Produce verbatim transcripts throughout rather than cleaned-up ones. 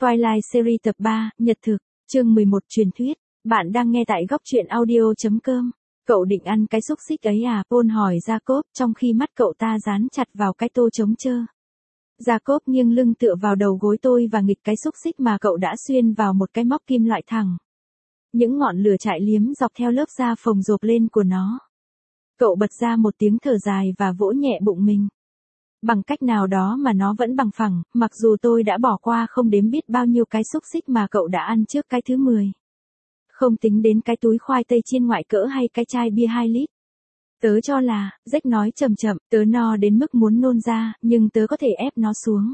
Twilight Series tập ba, Nhật thực, chương mười một truyền thuyết. Bạn đang nghe tại góc truyện audio.com. Cậu định ăn cái xúc xích ấy à? Paul hỏi Jacob trong khi mắt cậu ta dán chặt vào cái tô trống trơ. Jacob nghiêng lưng tựa vào đầu gối tôi và nghịch cái xúc xích mà cậu đã xuyên vào một cái móc kim loại thẳng. Những ngọn lửa chạy liếm dọc theo lớp da phồng rộp lên của nó. Cậu bật ra một tiếng thở dài và vỗ nhẹ bụng mình. Bằng cách nào đó mà nó vẫn bằng phẳng, mặc dù tôi đã bỏ qua không đếm biết bao nhiêu cái xúc xích mà cậu đã ăn trước cái thứ mười. Không tính đến cái túi khoai tây chiên ngoại cỡ hay cái chai bia hai lít. Tớ cho là, Jack nói chậm chậm, tớ no đến mức muốn nôn ra, nhưng tớ có thể ép nó xuống.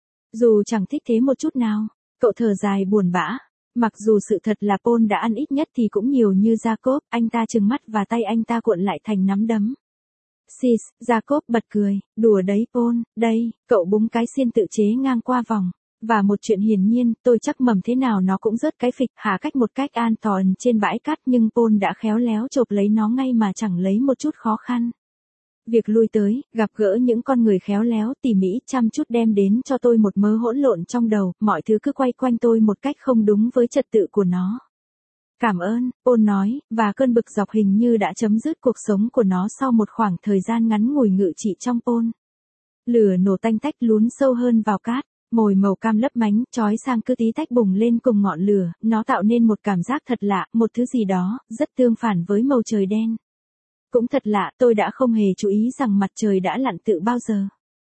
Dù chẳng thích thế một chút nào, cậu thở dài buồn bã. Mặc dù sự thật là Paul đã ăn ít nhất thì cũng nhiều như Jacob, anh ta trừng mắt và tay anh ta cuộn lại thành nắm đấm. Sis, Jacob bật cười, đùa đấy Paul, đây, cậu búng cái xiên tự chế ngang qua vòng. Và một chuyện hiển nhiên, tôi chắc mầm thế nào nó cũng rớt cái phịch hạ cách một cách an toàn trên bãi cát, nhưng Paul đã khéo léo chộp lấy nó ngay mà chẳng lấy một chút khó khăn. Việc lui tới, gặp gỡ những con người khéo léo, tỉ mỉ, chăm chút đem đến cho tôi một mớ hỗn lộn trong đầu, mọi thứ cứ quay quanh tôi một cách không đúng với trật tự của nó. Cảm ơn, Paul nói, và cơn bực dọc hình như đã chấm dứt cuộc sống của nó sau một khoảng thời gian ngắn ngủi ngự trị trong Paul. Lửa nổ tanh tách lún sâu hơn vào cát, mồi màu cam lấp mánh, chói sang cứ tí tách bùng lên cùng ngọn lửa, nó tạo nên một cảm giác thật lạ, một thứ gì đó, rất tương phản với màu trời đen. Cũng thật lạ, tôi đã không hề chú ý rằng mặt trời đã lặn tự bao giờ.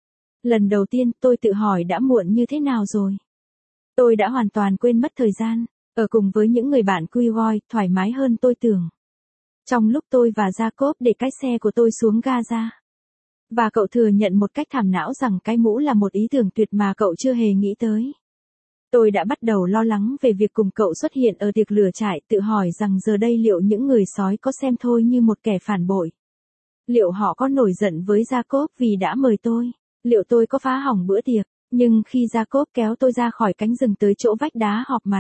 Lần đầu tiên, tôi tự hỏi đã muộn như thế nào rồi. Tôi đã hoàn toàn quên mất thời gian. Ở cùng với những người bạn quy voi, thoải mái hơn tôi tưởng. Trong lúc tôi và Jacob để cái xe của tôi xuống ga ra. Và cậu thừa nhận một cách thảm não rằng cái mũ là một ý tưởng tuyệt mà cậu chưa hề nghĩ tới. Tôi đã bắt đầu lo lắng về việc cùng cậu xuất hiện ở tiệc lửa trại, tự hỏi rằng giờ đây liệu những người sói có xem tôi như một kẻ phản bội. Liệu họ có nổi giận với Jacob vì đã mời tôi? Liệu tôi có phá hỏng bữa tiệc? Nhưng khi Jacob kéo tôi ra khỏi cánh rừng tới chỗ vách đá họp mặt.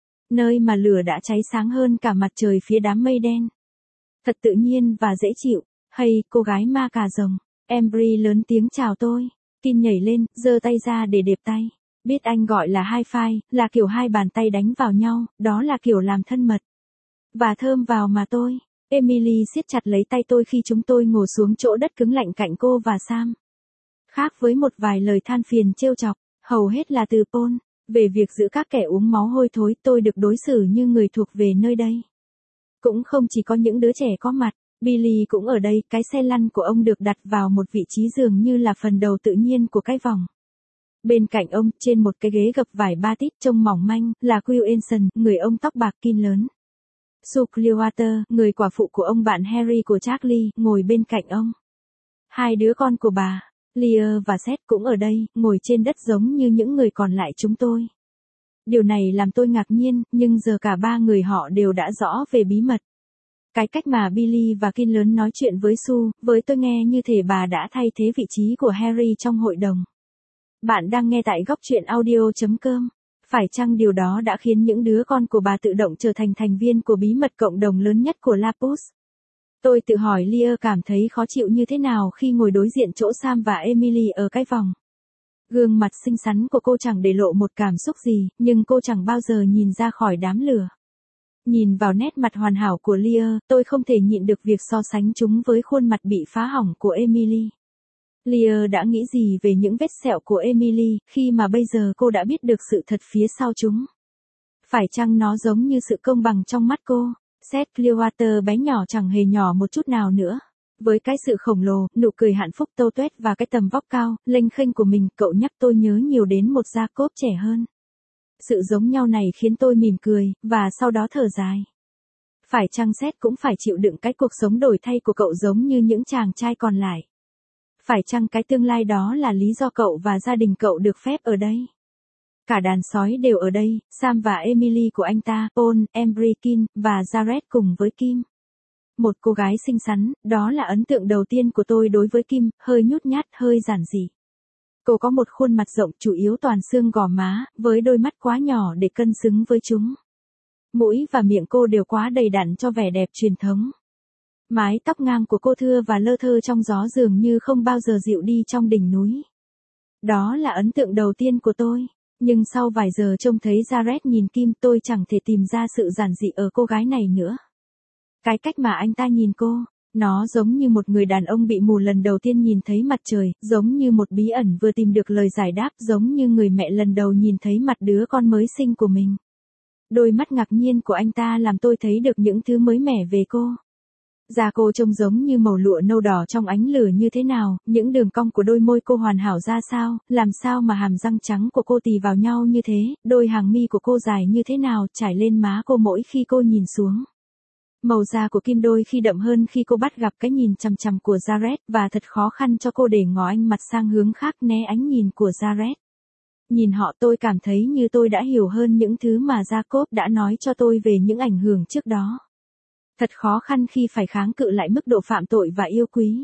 Nơi mà lửa đã cháy sáng hơn cả mặt trời phía đám mây đen. Thật tự nhiên và dễ chịu. Hay, cô gái ma cà rồng. Embry lớn tiếng chào tôi. Kin nhảy lên, giơ tay ra để đệp tay. Biết anh gọi là high five, là kiểu hai bàn tay đánh vào nhau, đó là kiểu làm thân mật. Và thơm vào mà tôi. Emily siết chặt lấy tay tôi khi chúng tôi ngồi xuống chỗ đất cứng lạnh cạnh cô và Sam. Khác với một vài lời than phiền trêu chọc, hầu hết là từ Paul. Về việc giữ các kẻ uống máu hôi thối, tôi được đối xử như người thuộc về nơi đây. Cũng không chỉ có những đứa trẻ có mặt, Billy cũng ở đây, cái xe lăn của ông được đặt vào một vị trí dường như là phần đầu tự nhiên của cái vòng. Bên cạnh ông, trên một cái ghế gập vải ba tít trông mỏng manh, là Will Anson, người ông tóc bạc Kin lớn. Sue Clearwater, người quả phụ của ông bạn Harry của Charlie, ngồi bên cạnh ông. Hai đứa con của bà, Leah và Seth cũng ở đây, ngồi trên đất giống như những người còn lại chúng tôi. Điều này làm tôi ngạc nhiên, nhưng giờ cả ba người họ đều đã rõ về bí mật. Cái cách mà Billy và Kin lớn nói chuyện với Sue, với tôi nghe như thể bà đã thay thế vị trí của Harry trong hội đồng. Bạn đang nghe tại góc truyện audio.com. Phải chăng điều đó đã khiến những đứa con của bà tự động trở thành thành viên của bí mật cộng đồng lớn nhất của Lapus? Tôi tự hỏi Leah cảm thấy khó chịu như thế nào khi ngồi đối diện chỗ Sam và Emily ở cái vòng. Gương mặt xinh xắn của cô chẳng để lộ một cảm xúc gì, nhưng cô chẳng bao giờ nhìn ra khỏi đám lửa. Nhìn vào nét mặt hoàn hảo của Leah, tôi không thể nhịn được việc so sánh chúng với khuôn mặt bị phá hỏng của Emily. Leah đã nghĩ gì về những vết sẹo của Emily, khi mà bây giờ cô đã biết được sự thật phía sau chúng? Phải chăng nó giống như sự công bằng trong mắt cô? Seth Clearwater bé nhỏ chẳng hề nhỏ một chút nào nữa. Với cái sự khổng lồ, nụ cười hạnh phúc tâu tuét và cái tầm vóc cao, lênh khênh của mình, cậu nhắc tôi nhớ nhiều đến một Jacob trẻ hơn. Sự giống nhau này khiến tôi mỉm cười, và sau đó thở dài. Phải chăng Seth cũng phải chịu đựng cái cuộc sống đổi thay của cậu giống như những chàng trai còn lại? Phải chăng cái tương lai đó là lý do cậu và gia đình cậu được phép ở đây? Cả đàn sói đều ở đây, Sam và Emily của anh ta, Paul, Embry, Kin, và Jared cùng với Kim. Một cô gái xinh xắn, đó là ấn tượng đầu tiên của tôi đối với Kim, hơi nhút nhát, hơi giản dị. Cô có một khuôn mặt rộng chủ yếu toàn xương gò má, với đôi mắt quá nhỏ để cân xứng với chúng. Mũi và miệng cô đều quá đầy đặn cho vẻ đẹp truyền thống. Mái tóc ngang của cô thưa và lơ thơ trong gió dường như không bao giờ dịu đi trong đỉnh núi. Đó là ấn tượng đầu tiên của tôi. Nhưng sau vài giờ trông thấy Jared nhìn Kim, tôi chẳng thể tìm ra sự giản dị ở cô gái này nữa. Cái cách mà anh ta nhìn cô, nó giống như một người đàn ông bị mù lần đầu tiên nhìn thấy mặt trời, giống như một bí ẩn vừa tìm được lời giải đáp, giống như người mẹ lần đầu nhìn thấy mặt đứa con mới sinh của mình. Đôi mắt ngạc nhiên của anh ta làm tôi thấy được những thứ mới mẻ về cô. Da cô trông giống như màu lụa nâu đỏ trong ánh lửa như thế nào, những đường cong của đôi môi cô hoàn hảo ra sao, làm sao mà hàm răng trắng của cô tì vào nhau như thế, đôi hàng mi của cô dài như thế nào, trải lên má cô mỗi khi cô nhìn xuống. Màu da của Kim đôi khi đậm hơn khi cô bắt gặp cái nhìn chằm chằm của Jared, và thật khó khăn cho cô để ngó ánh mặt sang hướng khác né ánh nhìn của Jared. Nhìn họ tôi cảm thấy như tôi đã hiểu hơn những thứ mà Jacob đã nói cho tôi về những ảnh hưởng trước đó. Thật khó khăn khi phải kháng cự lại mức độ phạm tội và yêu quý.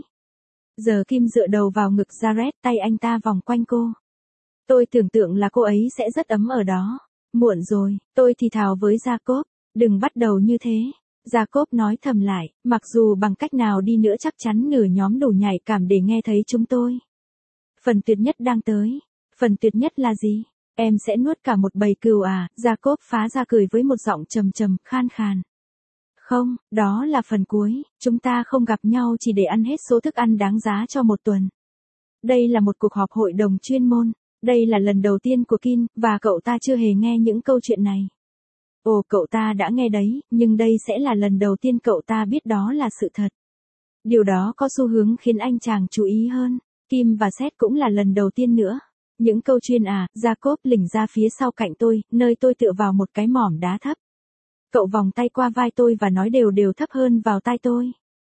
Giờ Kim dựa đầu vào ngực Jared, tay anh ta vòng quanh cô. Tôi tưởng tượng là cô ấy sẽ rất ấm ở đó. Muộn rồi, tôi thì thào với Jacob, đừng bắt đầu như thế. Jacob nói thầm lại, mặc dù bằng cách nào đi nữa chắc chắn nửa nhóm đủ nhạy cảm để nghe thấy chúng tôi. Phần tuyệt nhất đang tới. Phần tuyệt nhất là gì? Em sẽ nuốt cả một bầy cừu à? Jacob phá ra cười với một giọng trầm trầm, khan khan. Không, đó là phần cuối, chúng ta không gặp nhau chỉ để ăn hết số thức ăn đáng giá cho một tuần. Đây là một cuộc họp hội đồng chuyên môn, đây là lần đầu tiên của Kim, và cậu ta chưa hề nghe những câu chuyện này. Ồ, cậu ta đã nghe đấy, nhưng đây sẽ là lần đầu tiên cậu ta biết đó là sự thật. Điều đó có xu hướng khiến anh chàng chú ý hơn. Kim và Seth cũng là lần đầu tiên nữa. Những câu chuyện à, Jacob lỉnh ra phía sau cạnh tôi, nơi tôi tựa vào một cái mỏm đá thấp. Cậu vòng tay qua vai tôi và nói đều đều thấp hơn vào tai tôi.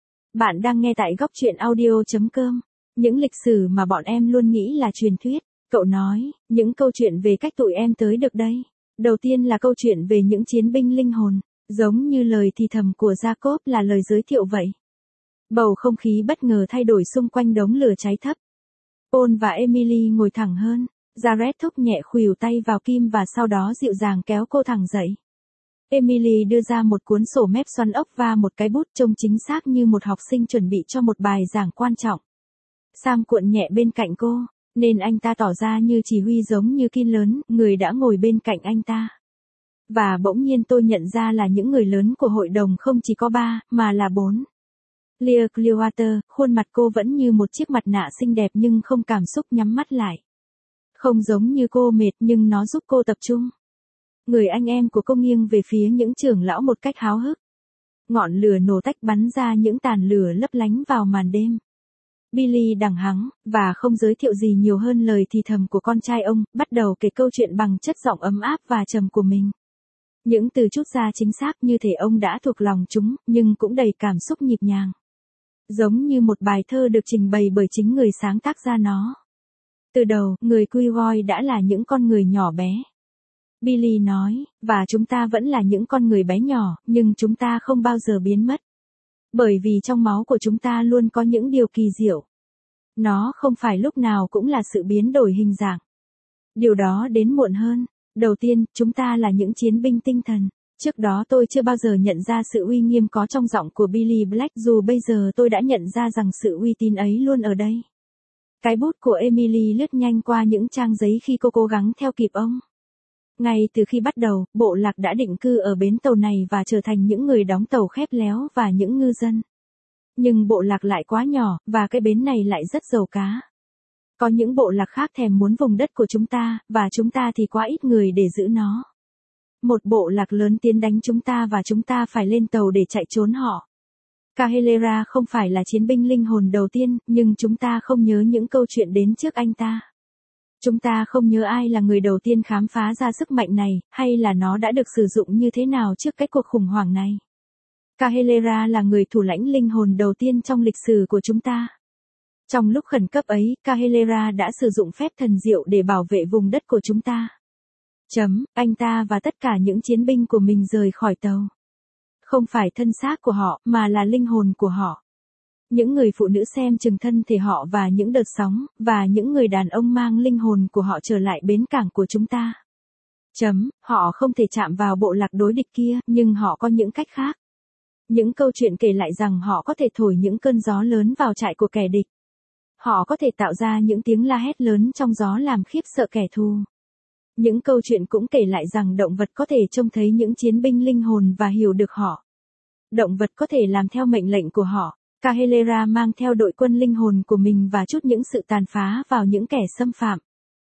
Bạn đang nghe tại góc truyện audio chấm com. Những lịch sử mà bọn em luôn nghĩ là truyền thuyết. Cậu nói, những câu chuyện về cách tụi em tới được đây. Đầu tiên là câu chuyện về những chiến binh linh hồn, giống như lời thì thầm của Jacob là lời giới thiệu vậy. Bầu không khí bất ngờ thay đổi xung quanh đống lửa cháy thấp. Paul và Emily ngồi thẳng hơn, Jared thúc nhẹ khuỷu tay vào Kim và sau đó dịu dàng kéo cô thẳng dậy. Emily đưa ra một cuốn sổ mép xoắn ốc và một cái bút trông chính xác như một học sinh chuẩn bị cho một bài giảng quan trọng. Sam cuộn nhẹ bên cạnh cô, nên anh ta tỏ ra như chỉ huy giống như Kim lớn, người đã ngồi bên cạnh anh ta. Và bỗng nhiên tôi nhận ra là những người lớn của hội đồng không chỉ có ba, mà là bốn. Leah Clearwater, khuôn mặt cô vẫn như một chiếc mặt nạ xinh đẹp nhưng không cảm xúc, nhắm mắt lại. Không giống như cô mệt nhưng nó giúp cô tập trung. Người anh em của cô nghiêng về phía những trưởng lão một cách háo hức. Ngọn lửa nổ tách bắn ra những tàn lửa lấp lánh vào màn đêm. Billy đằng hắng, và không giới thiệu gì nhiều hơn lời thì thầm của con trai ông, bắt đầu kể câu chuyện bằng chất giọng ấm áp và trầm của mình. Những từ chút ra chính xác như thể ông đã thuộc lòng chúng, nhưng cũng đầy cảm xúc nhịp nhàng. Giống như một bài thơ được trình bày bởi chính người sáng tác ra nó. Từ đầu, người Queeroy đã là những con người nhỏ bé. Billy nói, và chúng ta vẫn là những con người bé nhỏ, nhưng chúng ta không bao giờ biến mất. Bởi vì trong máu của chúng ta luôn có những điều kỳ diệu. Nó không phải lúc nào cũng là sự biến đổi hình dạng. Điều đó đến muộn hơn. Đầu tiên, chúng ta là những chiến binh tinh thần. Trước đó tôi chưa bao giờ nhận ra sự uy nghiêm có trong giọng của Billy Black, dù bây giờ tôi đã nhận ra rằng sự uy tín ấy luôn ở đây. Cái bút của Emily lướt nhanh qua những trang giấy khi cô cố gắng theo kịp ông. Ngay từ khi bắt đầu, bộ lạc đã định cư ở bến tàu này và trở thành những người đóng tàu khép léo và những ngư dân. Nhưng bộ lạc lại quá nhỏ, và cái bến này lại rất giàu cá. Có những bộ lạc khác thèm muốn vùng đất của chúng ta, và chúng ta thì quá ít người để giữ nó. Một bộ lạc lớn tiến đánh chúng ta và chúng ta phải lên tàu để chạy trốn họ. Cahelera không phải là chiến binh linh hồn đầu tiên, nhưng chúng ta không nhớ những câu chuyện đến trước anh ta. Chúng ta không nhớ ai là người đầu tiên khám phá ra sức mạnh này, hay là nó đã được sử dụng như thế nào trước cái cuộc khủng hoảng này. Cahelera là người thủ lãnh linh hồn đầu tiên trong lịch sử của chúng ta. Trong lúc khẩn cấp ấy, Cahelera đã sử dụng phép thần diệu để bảo vệ vùng đất của chúng ta. Chấm, anh ta và tất cả những chiến binh của mình rời khỏi tàu. Không phải thân xác của họ, mà là linh hồn của họ. Những người phụ nữ xem chừng thân thể họ và những đợt sóng, và những người đàn ông mang linh hồn của họ trở lại bến cảng của chúng ta. Chấm, họ không thể chạm vào bộ lạc đối địch kia, nhưng họ có những cách khác. Những câu chuyện kể lại rằng họ có thể thổi những cơn gió lớn vào trại của kẻ địch. Họ có thể tạo ra những tiếng la hét lớn trong gió làm khiếp sợ kẻ thù. Những câu chuyện cũng kể lại rằng động vật có thể trông thấy những chiến binh linh hồn và hiểu được họ. Động vật có thể làm theo mệnh lệnh của họ. Cahelera mang theo đội quân linh hồn của mình và trút những sự tàn phá vào những kẻ xâm phạm.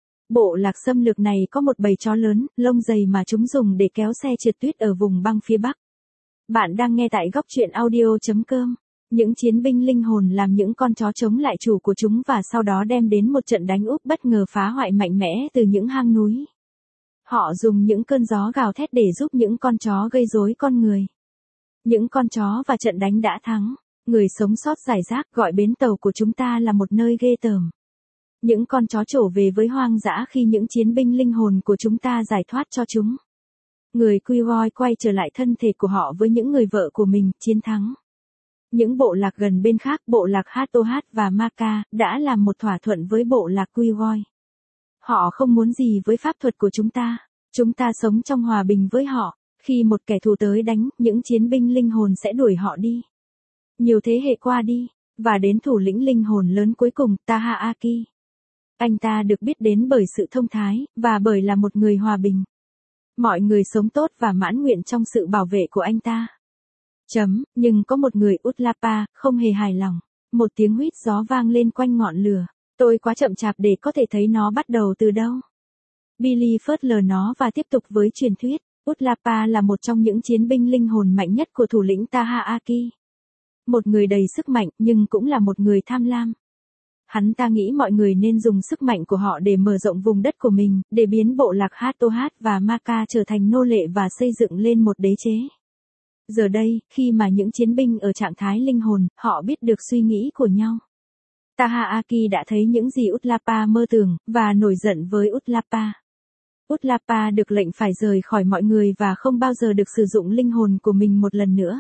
Bộ lạc xâm lược này có một bầy chó lớn, lông dày mà chúng dùng để kéo xe trượt tuyết ở vùng băng phía Bắc. Bạn đang nghe tại góc truyện audio chấm com. Những chiến binh linh hồn làm những con chó chống lại chủ của chúng và sau đó đem đến một trận đánh úp bất ngờ phá hoại mạnh mẽ từ những hang núi. Họ dùng những cơn gió gào thét để giúp những con chó gây rối con người. Những con chó và trận đánh đã thắng. Người sống sót giải rác gọi bến tàu của chúng ta là một nơi ghê tởm. Những con chó trổ về với hoang dã khi những chiến binh linh hồn của chúng ta giải thoát cho chúng. Người Quioi quay trở lại thân thể của họ với những người vợ của mình, chiến thắng. Những bộ lạc gần bên khác, bộ lạc Hatohat và Maka, đã làm một thỏa thuận với bộ lạc Quioi. Họ không muốn gì với pháp thuật của chúng ta. Chúng ta sống trong hòa bình với họ. Khi một kẻ thù tới đánh, những chiến binh linh hồn sẽ đuổi họ đi. Nhiều thế hệ qua đi, và đến thủ lĩnh linh hồn lớn cuối cùng, Tahaaki. Anh ta được biết đến bởi sự thông thái, và bởi là một người hòa bình. Mọi người sống tốt và mãn nguyện trong sự bảo vệ của anh ta. Chấm, nhưng có một người Utlapa, không hề hài lòng. Một tiếng huýt gió vang lên quanh ngọn lửa. Tôi quá chậm chạp để có thể thấy nó bắt đầu từ đâu. Billy phớt lờ nó và tiếp tục với truyền thuyết. Utlapa là một trong những chiến binh linh hồn mạnh nhất của thủ lĩnh Tahaaki. Một người đầy sức mạnh nhưng cũng là một người tham lam. Hắn ta nghĩ mọi người nên dùng sức mạnh của họ để mở rộng vùng đất của mình, để biến bộ lạc Hatohat và Maka trở thành nô lệ và xây dựng lên một đế chế. Giờ đây, khi mà những chiến binh ở trạng thái linh hồn, họ biết được suy nghĩ của nhau. Tahaaki đã thấy những gì Utlapa mơ tưởng, và nổi giận với Utlapa. Utlapa được lệnh phải rời khỏi mọi người và không bao giờ được sử dụng linh hồn của mình một lần nữa.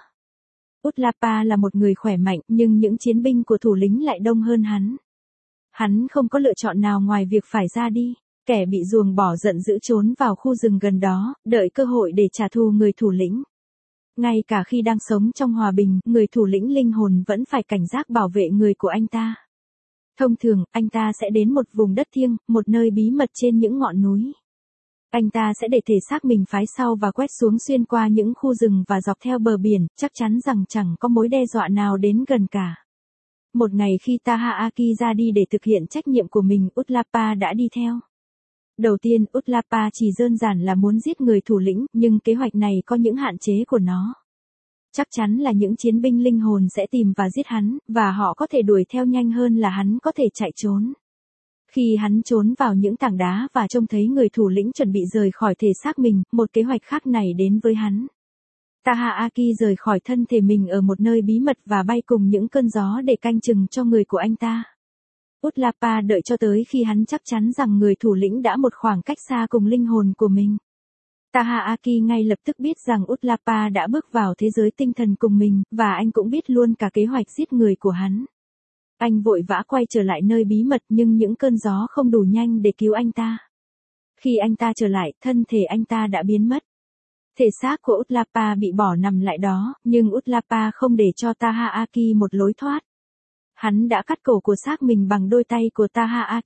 Utlapa là một người khỏe mạnh, nhưng những chiến binh của thủ lĩnh lại đông hơn hắn. Hắn không có lựa chọn nào ngoài việc phải ra đi. Kẻ bị ruồng bỏ giận dữ trốn vào khu rừng gần đó, đợi cơ hội để trả thù người thủ lĩnh. Ngay cả khi đang sống trong hòa bình, người thủ lĩnh linh hồn vẫn phải cảnh giác bảo vệ người của anh ta. Thông thường, anh ta sẽ đến một vùng đất thiêng, một nơi bí mật trên những ngọn núi. Anh ta sẽ để thể xác mình phái sau và quét xuống xuyên qua những khu rừng và dọc theo bờ biển, chắc chắn rằng chẳng có mối đe dọa nào đến gần cả. Một ngày khi Tahaaki ra đi để thực hiện trách nhiệm của mình, Utlapa đã đi theo. Đầu tiên, Utlapa chỉ đơn giản là muốn giết người thủ lĩnh, nhưng kế hoạch này có những hạn chế của nó. Chắc chắn là những chiến binh linh hồn sẽ tìm và giết hắn, và họ có thể đuổi theo nhanh hơn là hắn có thể chạy trốn. Khi hắn trốn vào những tảng đá và trông thấy người thủ lĩnh chuẩn bị rời khỏi thể xác mình, một kế hoạch khác này đến với hắn. Tahaaki rời khỏi thân thể mình ở một nơi bí mật và bay cùng những cơn gió để canh chừng cho người của anh ta. Utlapa đợi cho tới khi hắn chắc chắn rằng người thủ lĩnh đã một khoảng cách xa cùng linh hồn của mình. Tahaaki ngay lập tức biết rằng Utlapa đã bước vào thế giới tinh thần cùng mình, và anh cũng biết luôn cả kế hoạch giết người của hắn. Anh vội vã quay trở lại nơi bí mật nhưng những cơn gió không đủ nhanh để cứu anh ta. Khi anh ta trở lại, thân thể anh ta đã biến mất. Thể xác của Utlapa bị bỏ nằm lại đó, nhưng Utlapa không để cho Tahaaki một lối thoát. Hắn đã cắt cổ của xác mình bằng đôi tay của Tahaaki.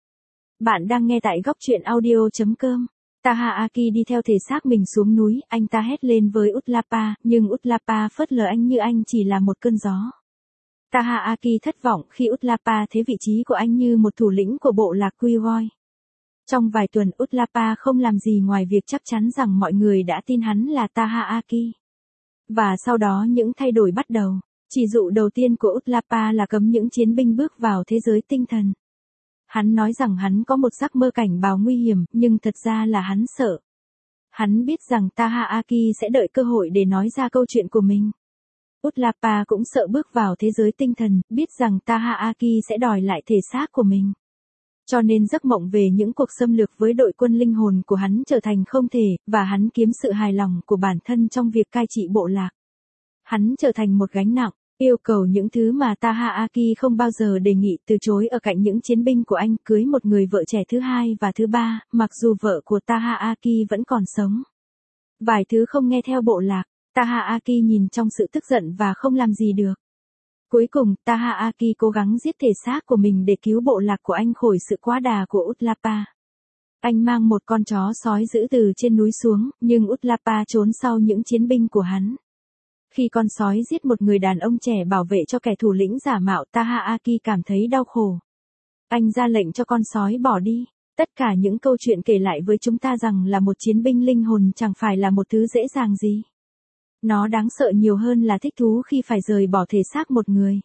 Bạn đang nghe tại góc truyện audio chấm com. Tahaaki đi theo thể xác mình xuống núi, anh ta hét lên với Utlapa, nhưng Utlapa phớt lờ anh như anh chỉ là một cơn gió. Tahaaki thất vọng khi Utlapa thấy vị trí của anh như một thủ lĩnh của bộ lạc Quioi. Trong vài tuần, Utlapa không làm gì ngoài việc chắc chắn rằng mọi người đã tin hắn là Tahaaki. Và sau đó những thay đổi bắt đầu. Chỉ dụ đầu tiên của Utlapa là cấm những chiến binh bước vào thế giới tinh thần. Hắn nói rằng hắn có một giấc mơ cảnh báo nguy hiểm, nhưng thật ra là hắn sợ. Hắn biết rằng Tahaaki sẽ đợi cơ hội để nói ra câu chuyện của mình. Utlapa cũng sợ bước vào thế giới tinh thần, biết rằng Tahaaki sẽ đòi lại thể xác của mình. Cho nên giấc mộng về những cuộc xâm lược với đội quân linh hồn của hắn trở thành không thể, và hắn kiếm sự hài lòng của bản thân trong việc cai trị bộ lạc. Hắn trở thành một gánh nặng, yêu cầu những thứ mà Tahaaki không bao giờ đề nghị, từ chối ở cạnh những chiến binh của anh, cưới một người vợ trẻ thứ hai và thứ ba, mặc dù vợ của Tahaaki vẫn còn sống. Vài thứ không nghe theo bộ lạc, Tahaaki nhìn trong sự tức giận và không làm gì được. Cuối cùng, Tahaaki cố gắng giết thể xác của mình để cứu bộ lạc của anh khỏi sự quá đà của Utlapa. Anh mang một con chó sói dữ từ trên núi xuống, nhưng Utlapa trốn sau những chiến binh của hắn. Khi con sói giết một người đàn ông trẻ bảo vệ cho kẻ thủ lĩnh giả mạo, Tahaaki cảm thấy đau khổ. Anh ra lệnh cho con sói bỏ đi. Tất cả những câu chuyện kể lại với chúng ta rằng là một chiến binh linh hồn chẳng phải là một thứ dễ dàng gì. Nó đáng sợ nhiều hơn là thích thú khi phải rời bỏ thể xác một người.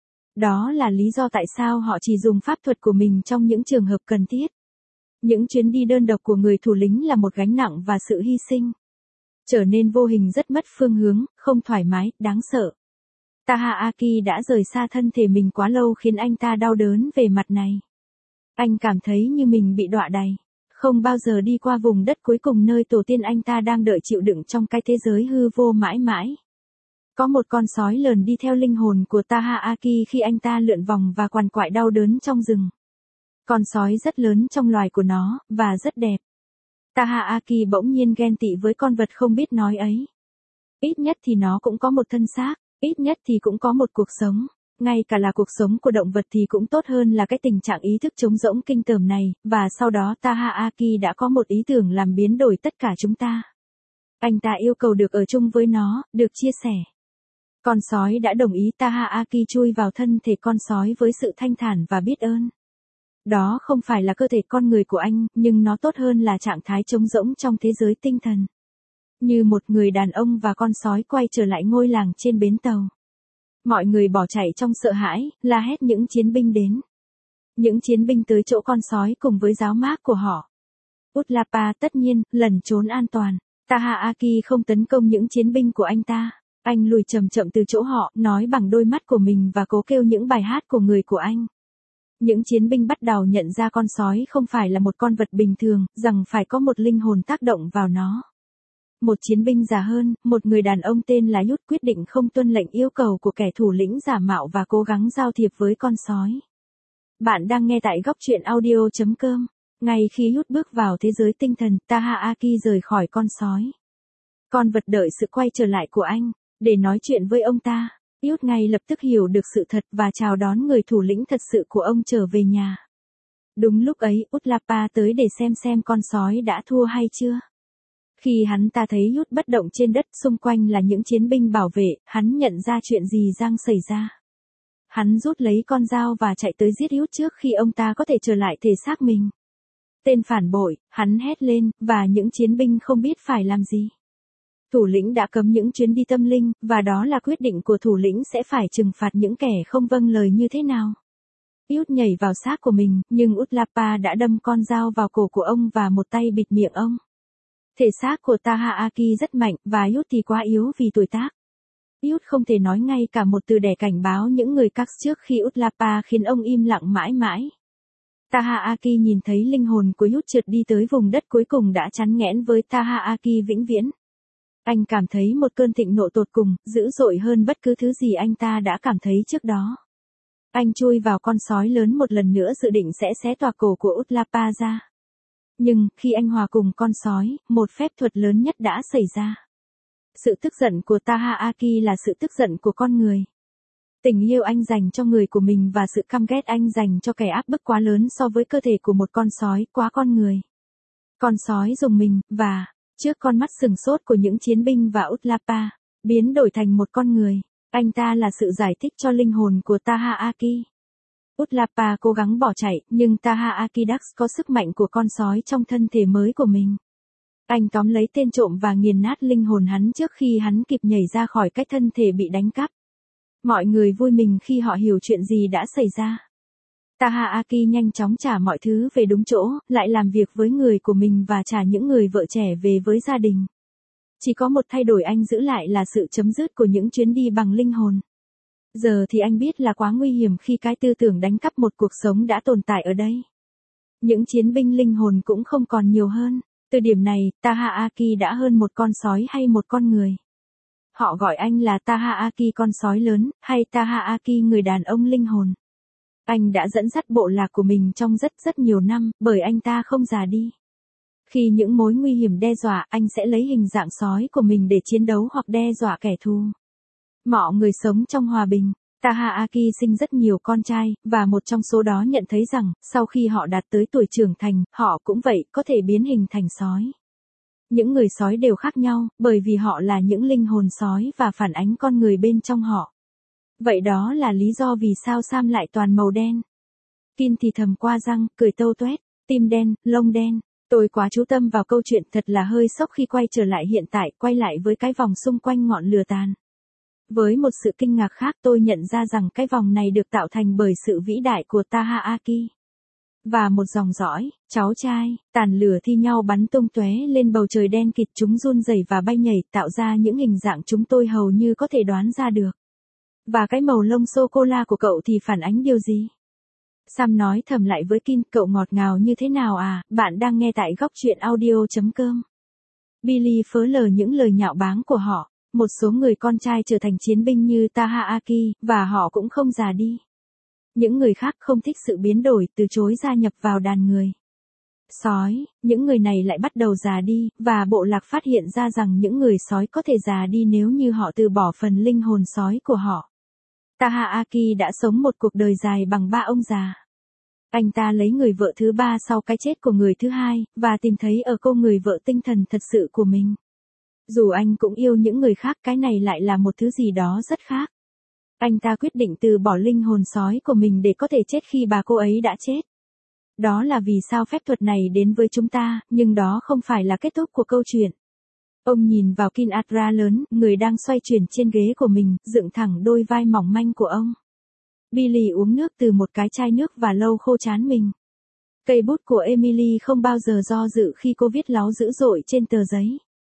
Đó là lý do tại sao họ chỉ dùng pháp thuật của mình trong những trường hợp cần thiết. Những chuyến đi đơn độc của người thủ lĩnh là một gánh nặng và sự hy sinh. Trở nên vô hình rất mất phương hướng, không thoải mái, đáng sợ. Tahaaki đã rời xa thân thể mình quá lâu khiến anh ta đau đớn về mặt này. Anh cảm thấy như mình bị đọa đày, không bao giờ đi qua vùng đất cuối cùng nơi tổ tiên anh ta đang đợi chịu đựng trong cái thế giới hư vô mãi mãi. Có một con sói lờn đi theo linh hồn của Tahaaki khi anh ta lượn vòng và quằn quại đau đớn trong rừng. Con sói rất lớn trong loài của nó, và rất đẹp. Tahaaki bỗng nhiên ghen tị với con vật không biết nói ấy. Ít nhất thì nó cũng có một thân xác, ít nhất thì cũng có một cuộc sống. Ngay cả là cuộc sống của động vật thì cũng tốt hơn là cái tình trạng ý thức trống rỗng kinh tởm này, và sau đó Tahaaki đã có một ý tưởng làm biến đổi tất cả chúng ta. Anh ta yêu cầu được ở chung với nó, được chia sẻ. Con sói đã đồng ý. Tahaaki chui vào thân thể con sói với sự thanh thản và biết ơn. Đó không phải là cơ thể con người của anh, nhưng nó tốt hơn là trạng thái trống rỗng trong thế giới tinh thần. Như một người đàn ông và con sói quay trở lại ngôi làng trên bến tàu. Mọi người bỏ chạy trong sợ hãi, la hét những chiến binh đến. Những chiến binh tới chỗ con sói cùng với giáo mác của họ. Utlapa tất nhiên, lẩn trốn an toàn. Tahaaki không tấn công những chiến binh của anh ta. Anh lùi chậm chậm từ chỗ họ, nói bằng đôi mắt của mình và cố kêu những bài hát của người của anh. Những chiến binh bắt đầu nhận ra con sói không phải là một con vật bình thường, rằng phải có một linh hồn tác động vào nó. Một chiến binh già hơn, một người đàn ông tên là Yut quyết định không tuân lệnh yêu cầu của kẻ thủ lĩnh giả mạo và cố gắng giao thiệp với con sói. Bạn đang nghe tại góc truyện audio chấm com. Ngay khi Yut bước vào thế giới tinh thần, Tahaaki rời khỏi con sói. Con vật đợi sự quay trở lại của anh, để nói chuyện với ông ta. Yut ngay lập tức hiểu được sự thật và chào đón người thủ lĩnh thật sự của ông trở về nhà. Đúng lúc ấy, Utlapa tới để xem xem con sói đã thua hay chưa. Khi hắn ta thấy Yut bất động trên đất, xung quanh là những chiến binh bảo vệ, hắn nhận ra chuyện gì đang xảy ra. Hắn rút lấy con dao và chạy tới giết Yut trước khi ông ta có thể trở lại thể xác mình. Tên phản bội, hắn hét lên, và những chiến binh không biết phải làm gì. Thủ lĩnh đã cấm những chuyến đi tâm linh, và đó là quyết định của thủ lĩnh sẽ phải trừng phạt những kẻ không vâng lời như thế nào. Yut nhảy vào xác của mình, nhưng Utlapa đã đâm con dao vào cổ của ông và một tay bịt miệng ông. Thể xác của Tahaaki rất mạnh, và Yut thì quá yếu vì tuổi tác. Yut không thể nói ngay cả một từ để cảnh báo những người Cax trước khi Utlapa khiến ông im lặng mãi mãi. Tahaaki nhìn thấy linh hồn của Yut trượt đi tới vùng đất cuối cùng đã chắn nghẽn với Tahaaki vĩnh viễn. Anh cảm thấy một cơn thịnh nộ tột cùng, dữ dội hơn bất cứ thứ gì anh ta đã cảm thấy trước đó. Anh chui vào con sói lớn một lần nữa dự định sẽ xé toạc cổ của Utlapa ra. Nhưng, khi anh hòa cùng con sói, một phép thuật lớn nhất đã xảy ra. Sự tức giận của Tahaaki là sự tức giận của con người. Tình yêu anh dành cho người của mình và sự căm ghét anh dành cho kẻ áp bức quá lớn so với cơ thể của một con sói quá con người. Con sói rùng mình, và, trước con mắt sừng sốt của những chiến binh và Utlapa, biến đổi thành một con người. Anh ta là sự giải thích cho linh hồn của Tahaaki. Utlapa cố gắng bỏ chạy, nhưng Tahaaki Dax có sức mạnh của con sói trong thân thể mới của mình. Anh tóm lấy tên trộm và nghiền nát linh hồn hắn trước khi hắn kịp nhảy ra khỏi cái thân thể bị đánh cắp. Mọi người vui mừng khi họ hiểu chuyện gì đã xảy ra. Tahaaki nhanh chóng trả mọi thứ về đúng chỗ, lại làm việc với người của mình và trả những người vợ trẻ về với gia đình. Chỉ có một thay đổi anh giữ lại là sự chấm dứt của những chuyến đi bằng linh hồn. Giờ thì anh biết là quá nguy hiểm khi cái tư tưởng đánh cắp một cuộc sống đã tồn tại ở đây. Những chiến binh linh hồn cũng không còn nhiều hơn. Từ điểm này, Tahaaki đã hơn một con sói hay một con người. Họ gọi anh là Tahaaki con sói lớn, hay Tahaaki người đàn ông linh hồn. Anh đã dẫn dắt bộ lạc của mình trong rất rất nhiều năm, bởi anh ta không già đi. Khi những mối nguy hiểm đe dọa, anh sẽ lấy hình dạng sói của mình để chiến đấu hoặc đe dọa kẻ thù. Mọi người sống trong hòa bình. Tahaaki sinh rất nhiều con trai, và một trong số đó nhận thấy rằng, sau khi họ đạt tới tuổi trưởng thành, họ cũng vậy, có thể biến hình thành sói. Những người sói đều khác nhau, bởi vì họ là những linh hồn sói và phản ánh con người bên trong họ. Vậy đó là lý do vì sao Sam lại toàn màu đen. Kin thì thầm qua răng, cười tâu tuét, tim đen, lông đen. Tôi quá chú tâm vào câu chuyện, thật là hơi sốc khi quay trở lại hiện tại, quay lại với cái vòng xung quanh ngọn lửa tàn. Với một sự kinh ngạc khác, tôi nhận ra rằng cái vòng này được tạo thành bởi sự vĩ đại của Tahaaki. Và một dòng dõi, cháu trai, tàn lửa thi nhau bắn tung tóe lên bầu trời đen kịt, chúng run rẩy và bay nhảy, tạo ra những hình dạng chúng tôi hầu như có thể đoán ra được. Và cái màu lông sô-cô-la của cậu thì phản ánh điều gì? Sam nói thầm lại với Kin, cậu ngọt ngào như thế nào à, bạn đang nghe tại góc truyện audio.com. Billy phớt lờ những lời nhạo báng của họ. Một số người con trai trở thành chiến binh như Tahaaki, và họ cũng không già đi. Những người khác không thích sự biến đổi, từ chối gia nhập vào đàn người sói, những người này lại bắt đầu già đi, và bộ lạc phát hiện ra rằng những người sói có thể già đi nếu như họ từ bỏ phần linh hồn sói của họ. Tahaaki đã sống một cuộc đời dài bằng ba ông già. Anh ta lấy người vợ thứ ba sau cái chết của người thứ hai, và tìm thấy ở cô người vợ tinh thần thật sự của mình. Dù anh cũng yêu những người khác, cái này lại là một thứ gì đó rất khác. Anh ta quyết định từ bỏ linh hồn sói của mình để có thể chết khi bà cô ấy đã chết. Đó là vì sao phép thuật này đến với chúng ta, nhưng đó không phải là kết thúc của câu chuyện. Ông nhìn vào Kin Adra lớn, người đang xoay chuyển trên ghế của mình, dựng thẳng đôi vai mỏng manh của ông. Billy uống nước từ một cái chai nước và lau khô trán mình. Cây bút của Emily không bao giờ do dự khi cô viết láu dữ dội trên tờ giấy.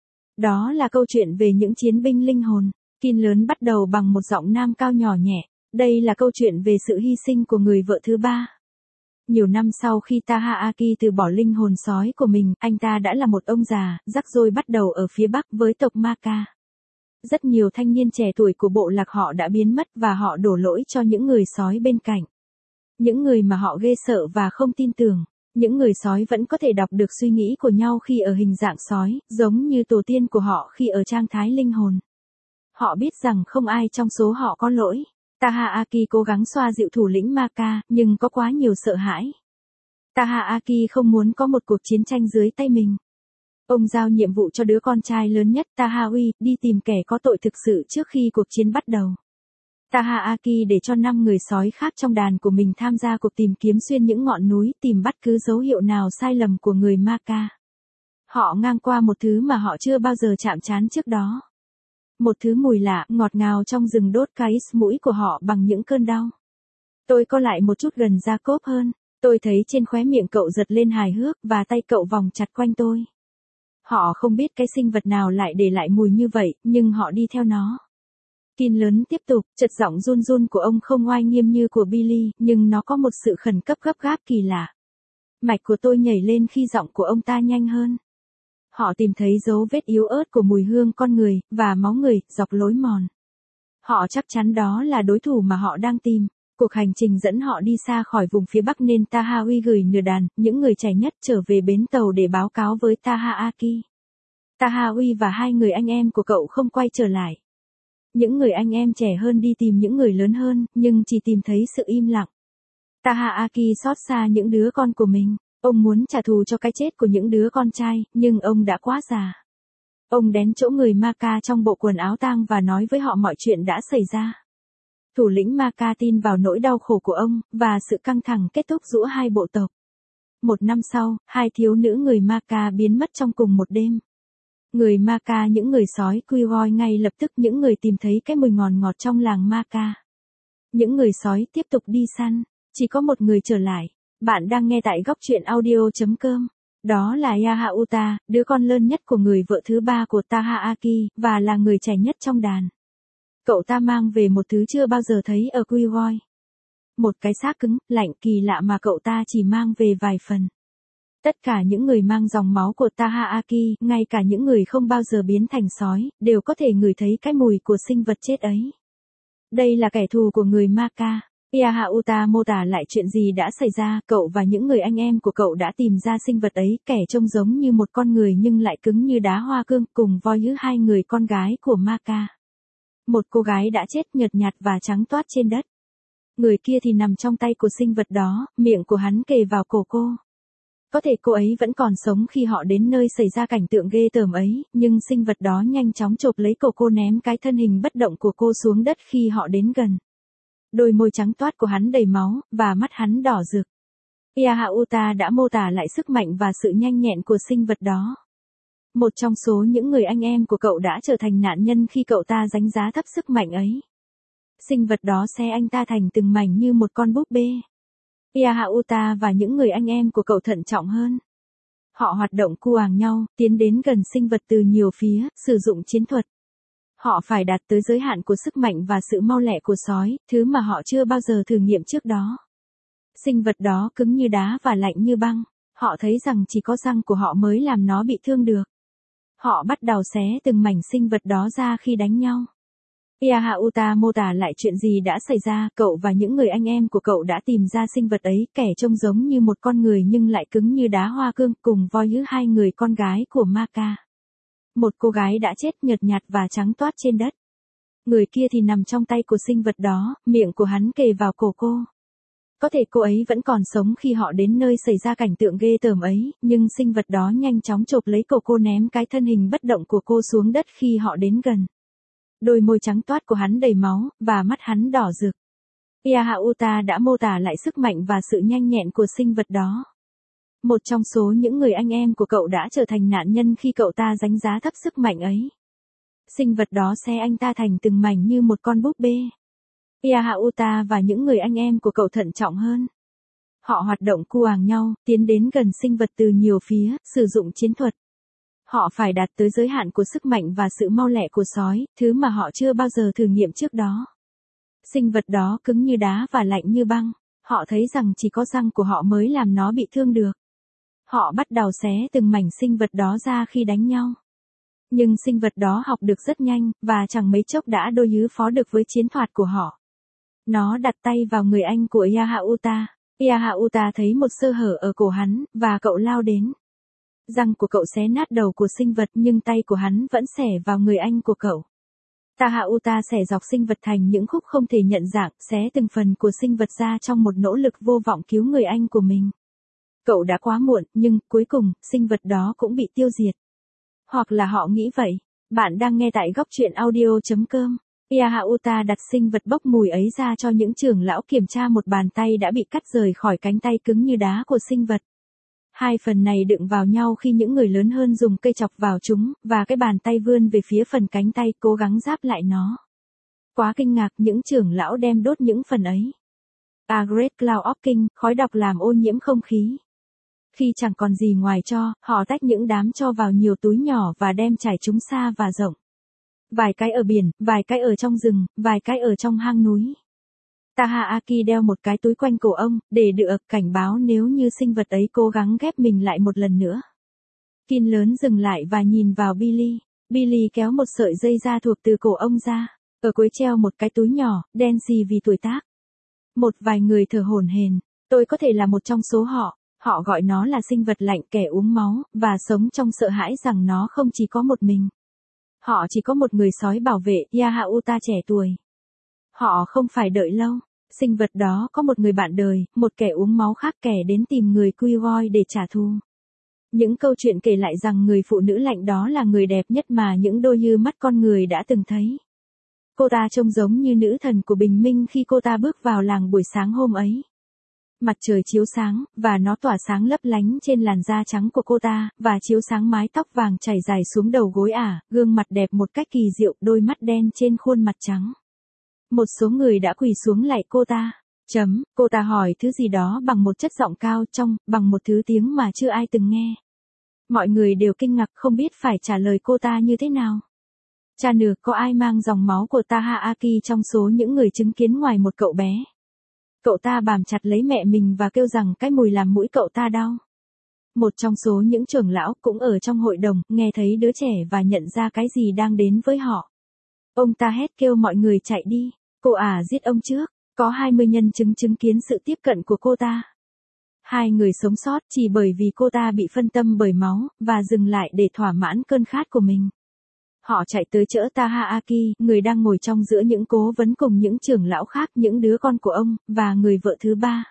Đó là câu chuyện về những chiến binh linh hồn. Kin lớn bắt đầu bằng một giọng nam cao nhỏ nhẹ. Đây là câu chuyện về sự hy sinh của người vợ thứ ba. Nhiều năm sau khi Tahaaki từ bỏ linh hồn sói của mình, anh ta đã là một ông già, rắc rối bắt đầu ở phía bắc với tộc Maka. Rất nhiều thanh niên trẻ tuổi của bộ lạc họ đã biến mất và họ đổ lỗi cho những người sói bên cạnh. Những người mà họ ghê sợ và không tin tưởng. Những người sói vẫn có thể đọc được suy nghĩ của nhau khi ở hình dạng sói, giống như tổ tiên của họ khi ở trạng thái linh hồn. Họ biết rằng không ai trong số họ có lỗi. Tahaaki cố gắng xoa dịu thủ lĩnh Maka, nhưng có quá nhiều sợ hãi. Tahaaki không muốn có một cuộc chiến tranh dưới tay mình. Ông giao nhiệm vụ cho đứa con trai lớn nhất, Tahawi, đi tìm kẻ có tội thực sự trước khi cuộc chiến bắt đầu. Tahaaki để cho năm người sói khác trong đàn của mình tham gia cuộc tìm kiếm xuyên những ngọn núi, tìm bất cứ dấu hiệu nào sai lầm của người Maka. Họ ngang qua một thứ mà họ chưa bao giờ chạm trán trước đó. Một thứ mùi lạ, ngọt ngào trong rừng đốt cái mũi của họ bằng những cơn đau. Tôi co lại một chút gần Jacob hơn. Tôi thấy trên khóe miệng cậu giật lên hài hước, và tay cậu vòng chặt quanh tôi. Họ không biết cái sinh vật nào lại để lại mùi như vậy, nhưng họ đi theo nó. Kin lớn tiếp tục, chợt giọng run run của ông không oai nghiêm như của Billy, nhưng nó có một sự khẩn cấp gấp gáp kỳ lạ. Mạch của tôi nhảy lên khi giọng của ông ta nhanh hơn. Họ tìm thấy dấu vết yếu ớt của mùi hương con người, và máu người, dọc lối mòn. Họ chắc chắn đó là đối thủ mà họ đang tìm. Cuộc hành trình dẫn họ đi xa khỏi vùng phía bắc nên Tahawi gửi nửa đàn, những người trẻ nhất trở về bến tàu để báo cáo với Tahaaki. Tahawi và hai người anh em của cậu không quay trở lại. Những người anh em trẻ hơn đi tìm những người lớn hơn, nhưng chỉ tìm thấy sự im lặng. Tahaaki xót xa những đứa con của mình. Ông muốn trả thù cho cái chết của những đứa con trai, nhưng ông đã quá già. Ông đến chỗ người Maka trong bộ quần áo tang và nói với họ mọi chuyện đã xảy ra. Thủ lĩnh Maka tin vào nỗi đau khổ của ông, và sự căng thẳng kết thúc giữa hai bộ tộc. Một năm sau, hai thiếu nữ người Maka biến mất trong cùng một đêm. Người Maka những người sói quy voi ngay lập tức những người tìm thấy cái mùi ngọt ngọt trong làng Maka. Những người sói tiếp tục đi săn, chỉ có một người trở lại. Bạn đang nghe tại góc truyện audio.com. Đó là Yahauta, đứa con lớn nhất của người vợ thứ ba của Tahaaki, và là người trẻ nhất trong đàn. Cậu ta mang về một thứ chưa bao giờ thấy ở Quy Voi. Một cái xác cứng, lạnh kỳ lạ mà cậu ta chỉ mang về vài phần. Tất cả những người mang dòng máu của Tahaaki, ngay cả những người không bao giờ biến thành sói, đều có thể ngửi thấy cái mùi của sinh vật chết ấy. Đây là kẻ thù của người Maka. Yahauta mô tả lại chuyện gì đã xảy ra, cậu và những người anh em của cậu đã tìm ra sinh vật ấy, kẻ trông giống như một con người nhưng lại cứng như đá hoa cương, cùng voi như hai người con gái của Maka. Một cô gái đã chết nhợt nhạt và trắng toát trên đất. Người kia thì nằm trong tay của sinh vật đó, miệng của hắn kề vào cổ cô. Có thể cô ấy vẫn còn sống khi họ đến nơi xảy ra cảnh tượng ghê tởm ấy, nhưng sinh vật đó nhanh chóng chộp lấy cổ cô ném cái thân hình bất động của cô xuống đất khi họ đến gần. Đôi môi trắng toát của hắn đầy máu, và mắt hắn đỏ rực. Yahauta đã mô tả lại sức mạnh và sự nhanh nhẹn của sinh vật đó. Một trong số những người anh em của cậu đã trở thành nạn nhân khi cậu ta đánh giá thấp sức mạnh ấy. Sinh vật đó xé anh ta thành từng mảnh như một con búp bê. Yahauta và những người anh em của cậu thận trọng hơn. Họ hoạt động cu àng nhau, tiến đến gần sinh vật từ nhiều phía, sử dụng chiến thuật. Họ phải đạt tới giới hạn của sức mạnh và sự mau lẹ của sói, thứ mà họ chưa bao giờ thử nghiệm trước đó. Sinh vật đó cứng như đá và lạnh như băng. Họ thấy rằng chỉ có răng của họ mới làm nó bị thương được. Họ bắt đầu xé từng mảnh sinh vật đó ra khi đánh nhau. Yahauta mô tả lại chuyện gì đã xảy ra, cậu và những người anh em của cậu đã tìm ra sinh vật ấy, kẻ trông giống như một con người nhưng lại cứng như đá hoa cương, cùng voi hứ hai người con gái của Maka. Một cô gái đã chết nhợt nhạt và trắng toát trên đất. Người kia thì nằm trong tay của sinh vật đó, miệng của hắn kề vào cổ cô. Có thể cô ấy vẫn còn sống khi họ đến nơi xảy ra cảnh tượng ghê tởm ấy, nhưng sinh vật đó nhanh chóng chộp lấy cổ cô ném cái thân hình bất động của cô xuống đất khi họ đến gần. Đôi môi trắng toát của hắn đầy máu, và mắt hắn đỏ rực. Yahauta đã mô tả lại sức mạnh và sự nhanh nhẹn của sinh vật đó. Một trong số những người anh em của cậu đã trở thành nạn nhân khi cậu ta đánh giá thấp sức mạnh ấy. Sinh vật đó xé anh ta thành từng mảnh như một con búp bê. Yahauta và những người anh em của cậu thận trọng hơn. Họ hoạt động cu àng nhau, tiến đến gần sinh vật từ nhiều phía, sử dụng chiến thuật. Họ phải đạt tới giới hạn của sức mạnh và sự mau lẹ của sói, thứ mà họ chưa bao giờ thử nghiệm trước đó. Sinh vật đó cứng như đá và lạnh như băng. Họ thấy rằng chỉ có răng của họ mới làm nó bị thương được. Họ bắt đầu xé từng mảnh sinh vật đó ra khi đánh nhau. Nhưng sinh vật đó học được rất nhanh, và chẳng mấy chốc đã đối hứ phó được với chiến thuật của họ. Nó đặt tay vào người anh của Yahauta. Yahauta thấy một sơ hở ở cổ hắn, và cậu lao đến. Răng của cậu xé nát đầu của sinh vật nhưng tay của hắn vẫn xẻ vào người anh của cậu. Yahauta xẻ dọc sinh vật thành những khúc không thể nhận dạng, xé từng phần của sinh vật ra trong một nỗ lực vô vọng cứu người anh của mình. Cậu đã quá muộn, nhưng, cuối cùng, sinh vật đó cũng bị tiêu diệt. Hoặc là họ nghĩ vậy. Bạn đang nghe tại góc truyện audio chấm com. Yahauta đặt sinh vật bốc mùi ấy ra cho những trưởng lão kiểm tra một bàn tay đã bị cắt rời khỏi cánh tay cứng như đá của sinh vật. Hai phần này đựng vào nhau khi những người lớn hơn dùng cây chọc vào chúng, và cái bàn tay vươn về phía phần cánh tay cố gắng giáp lại nó. Quá kinh ngạc, những trưởng lão đem đốt những phần ấy. A Great Cloud of King, khói độc làm ô nhiễm không khí. Khi chẳng còn gì ngoài tro, họ tách những đám tro vào nhiều túi nhỏ và đem trải chúng xa và rộng. Vài cái ở biển, vài cái ở trong rừng, vài cái ở trong hang núi. Tahaaki đeo một cái túi quanh cổ ông, để được cảnh báo nếu như sinh vật ấy cố gắng ghép mình lại một lần nữa. Kin lớn dừng lại và nhìn vào Billy. Billy kéo một sợi dây da thuộc từ cổ ông ra. Ở cuối treo một cái túi nhỏ, đen xì vì tuổi tác. Một vài người thở hổn hển. Tôi có thể là một trong số họ. Họ gọi nó là sinh vật lạnh, kẻ uống máu, và sống trong sợ hãi rằng nó không chỉ có một mình. Họ chỉ có một người sói bảo vệ, Yahauta trẻ tuổi. Họ không phải đợi lâu. Sinh vật đó có một người bạn đời, một kẻ uống máu khác kẻ đến tìm người Queegoy để trả thù. Những câu chuyện kể lại rằng người phụ nữ lạnh đó là người đẹp nhất mà những đôi như mắt con người đã từng thấy. Cô ta trông giống như nữ thần của bình minh khi cô ta bước vào làng buổi sáng hôm ấy. Mặt trời chiếu sáng, và nó tỏa sáng lấp lánh trên làn da trắng của cô ta, và chiếu sáng mái tóc vàng chảy dài xuống đầu gối ả, gương mặt đẹp một cách kỳ diệu, đôi mắt đen trên khuôn mặt trắng. Một số người đã quỳ xuống lạy cô ta. Chấm, cô ta hỏi thứ gì đó bằng một chất giọng cao trong, bằng một thứ tiếng mà chưa ai từng nghe. Mọi người đều kinh ngạc không biết phải trả lời cô ta như thế nào. Cha nửa, có ai mang dòng máu của Tahaaki trong số những người chứng kiến ngoài một cậu bé? Cậu ta bám chặt lấy mẹ mình và kêu rằng cái mùi làm mũi cậu ta đau. Một trong số những trưởng lão cũng ở trong hội đồng, nghe thấy đứa trẻ và nhận ra cái gì đang đến với họ. Ông ta hét kêu mọi người chạy đi. Cô ả à, giết ông trước. Có hai mươi nhân chứng chứng kiến sự tiếp cận của cô ta. Hai người sống sót chỉ bởi vì cô ta bị phân tâm bởi máu, và dừng lại để thỏa mãn cơn khát của mình. Họ chạy tới chỡ Tahaaki, người đang ngồi trong giữa những cố vấn cùng những trưởng lão khác, những đứa con của ông, và người vợ thứ ba.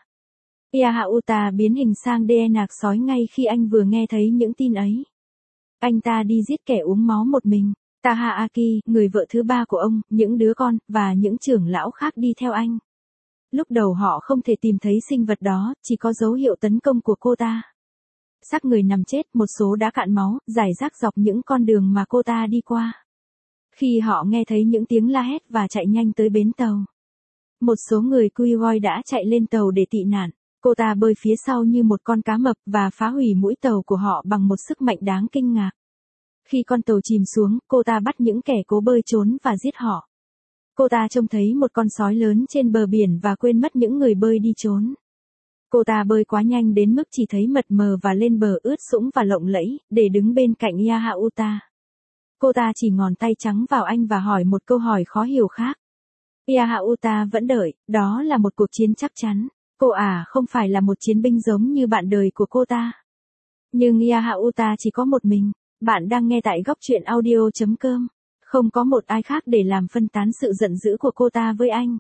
Yahauta biến hình sang đê nạc sói ngay khi anh vừa nghe thấy những tin ấy. Anh ta đi giết kẻ uống máu một mình. Tahaaki, người vợ thứ ba của ông, những đứa con, và những trưởng lão khác đi theo anh. Lúc đầu họ không thể tìm thấy sinh vật đó, chỉ có dấu hiệu tấn công của cô ta. Xác người nằm chết, một số đã cạn máu, rải rác dọc những con đường mà cô ta đi qua. Khi họ nghe thấy những tiếng la hét và chạy nhanh tới bến tàu. Một số người Queequeg đã chạy lên tàu để tị nạn. Cô ta bơi phía sau như một con cá mập và phá hủy mũi tàu của họ bằng một sức mạnh đáng kinh ngạc. Khi con tàu chìm xuống, cô ta bắt những kẻ cố bơi trốn và giết họ. Cô ta trông thấy một con sói lớn trên bờ biển và quên mất những người bơi đi trốn. Cô ta bơi quá nhanh đến mức chỉ thấy mật mờ và lên bờ ướt sũng và lộng lẫy, để đứng bên cạnh Yahauta. Cô ta chỉ ngón tay trắng vào anh và hỏi một câu hỏi khó hiểu khác. Yahauta vẫn đợi, đó là một cuộc chiến chắc chắn. Cô à không phải là một chiến binh giống như bạn đời của cô ta. Nhưng Yahauta chỉ có một mình. Bạn đang nghe tại góc truyện audio chấm com. Không có một ai khác để làm phân tán sự giận dữ của cô ta với anh.